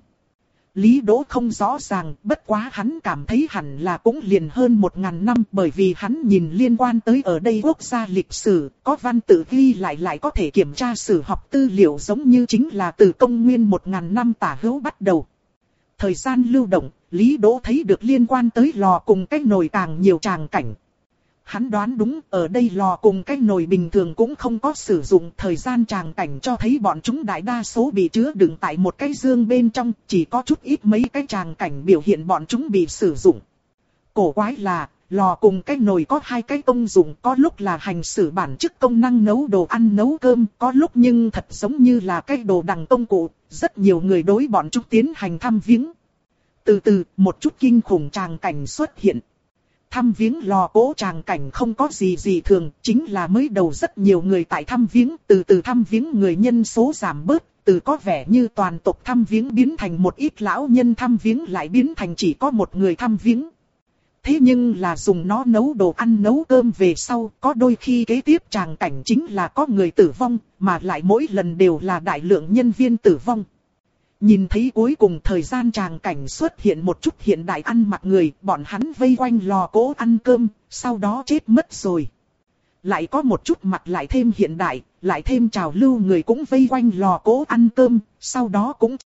Lý Đỗ không rõ ràng, bất quá hắn cảm thấy hẳn là cũng liền hơn một ngàn năm, bởi vì hắn nhìn liên quan tới ở đây quốc gia lịch sử, có văn tự ghi lại lại có thể kiểm tra sử học tư liệu giống như chính là từ công nguyên một ngàn năm tả hữu bắt đầu. Thời gian lưu động, Lý Đỗ thấy được liên quan tới lò cùng cái nồi càng nhiều tràng cảnh. Hắn đoán đúng, ở đây lò cùng cái nồi bình thường cũng không có sử dụng, thời gian tràng cảnh cho thấy bọn chúng đại đa số bị chứa đựng tại một cái dương bên trong, chỉ có chút ít mấy cái tràng cảnh biểu hiện bọn chúng bị sử dụng. Cổ quái là, lò cùng cái nồi có hai cái công dụng, có lúc là hành xử bản chức công năng nấu đồ ăn nấu cơm, có lúc nhưng thật giống như là cái đồ đằng công cụ, rất nhiều người đối bọn chúng tiến hành thăm viếng. Từ từ, một chút kinh khủng tràng cảnh xuất hiện. Thăm viếng lò cố tràng cảnh không có gì gì thường, chính là mới đầu rất nhiều người tại thăm viếng, từ từ thăm viếng người nhân số giảm bớt, từ có vẻ như toàn tộc thăm viếng biến thành một ít lão nhân thăm viếng lại biến thành chỉ có một người thăm viếng. Thế nhưng là dùng nó nấu đồ ăn nấu cơm về sau, có đôi khi kế tiếp tràng cảnh chính là có người tử vong, mà lại mỗi lần đều là đại lượng nhân viên tử vong. Nhìn thấy cuối cùng thời gian tràng cảnh xuất hiện một chút hiện đại ăn mặc người, bọn hắn vây quanh lò cố ăn cơm, sau đó chết mất rồi. Lại có một chút mặt lại thêm hiện đại, lại thêm trào lưu người cũng vây quanh lò cố ăn cơm, sau đó cũng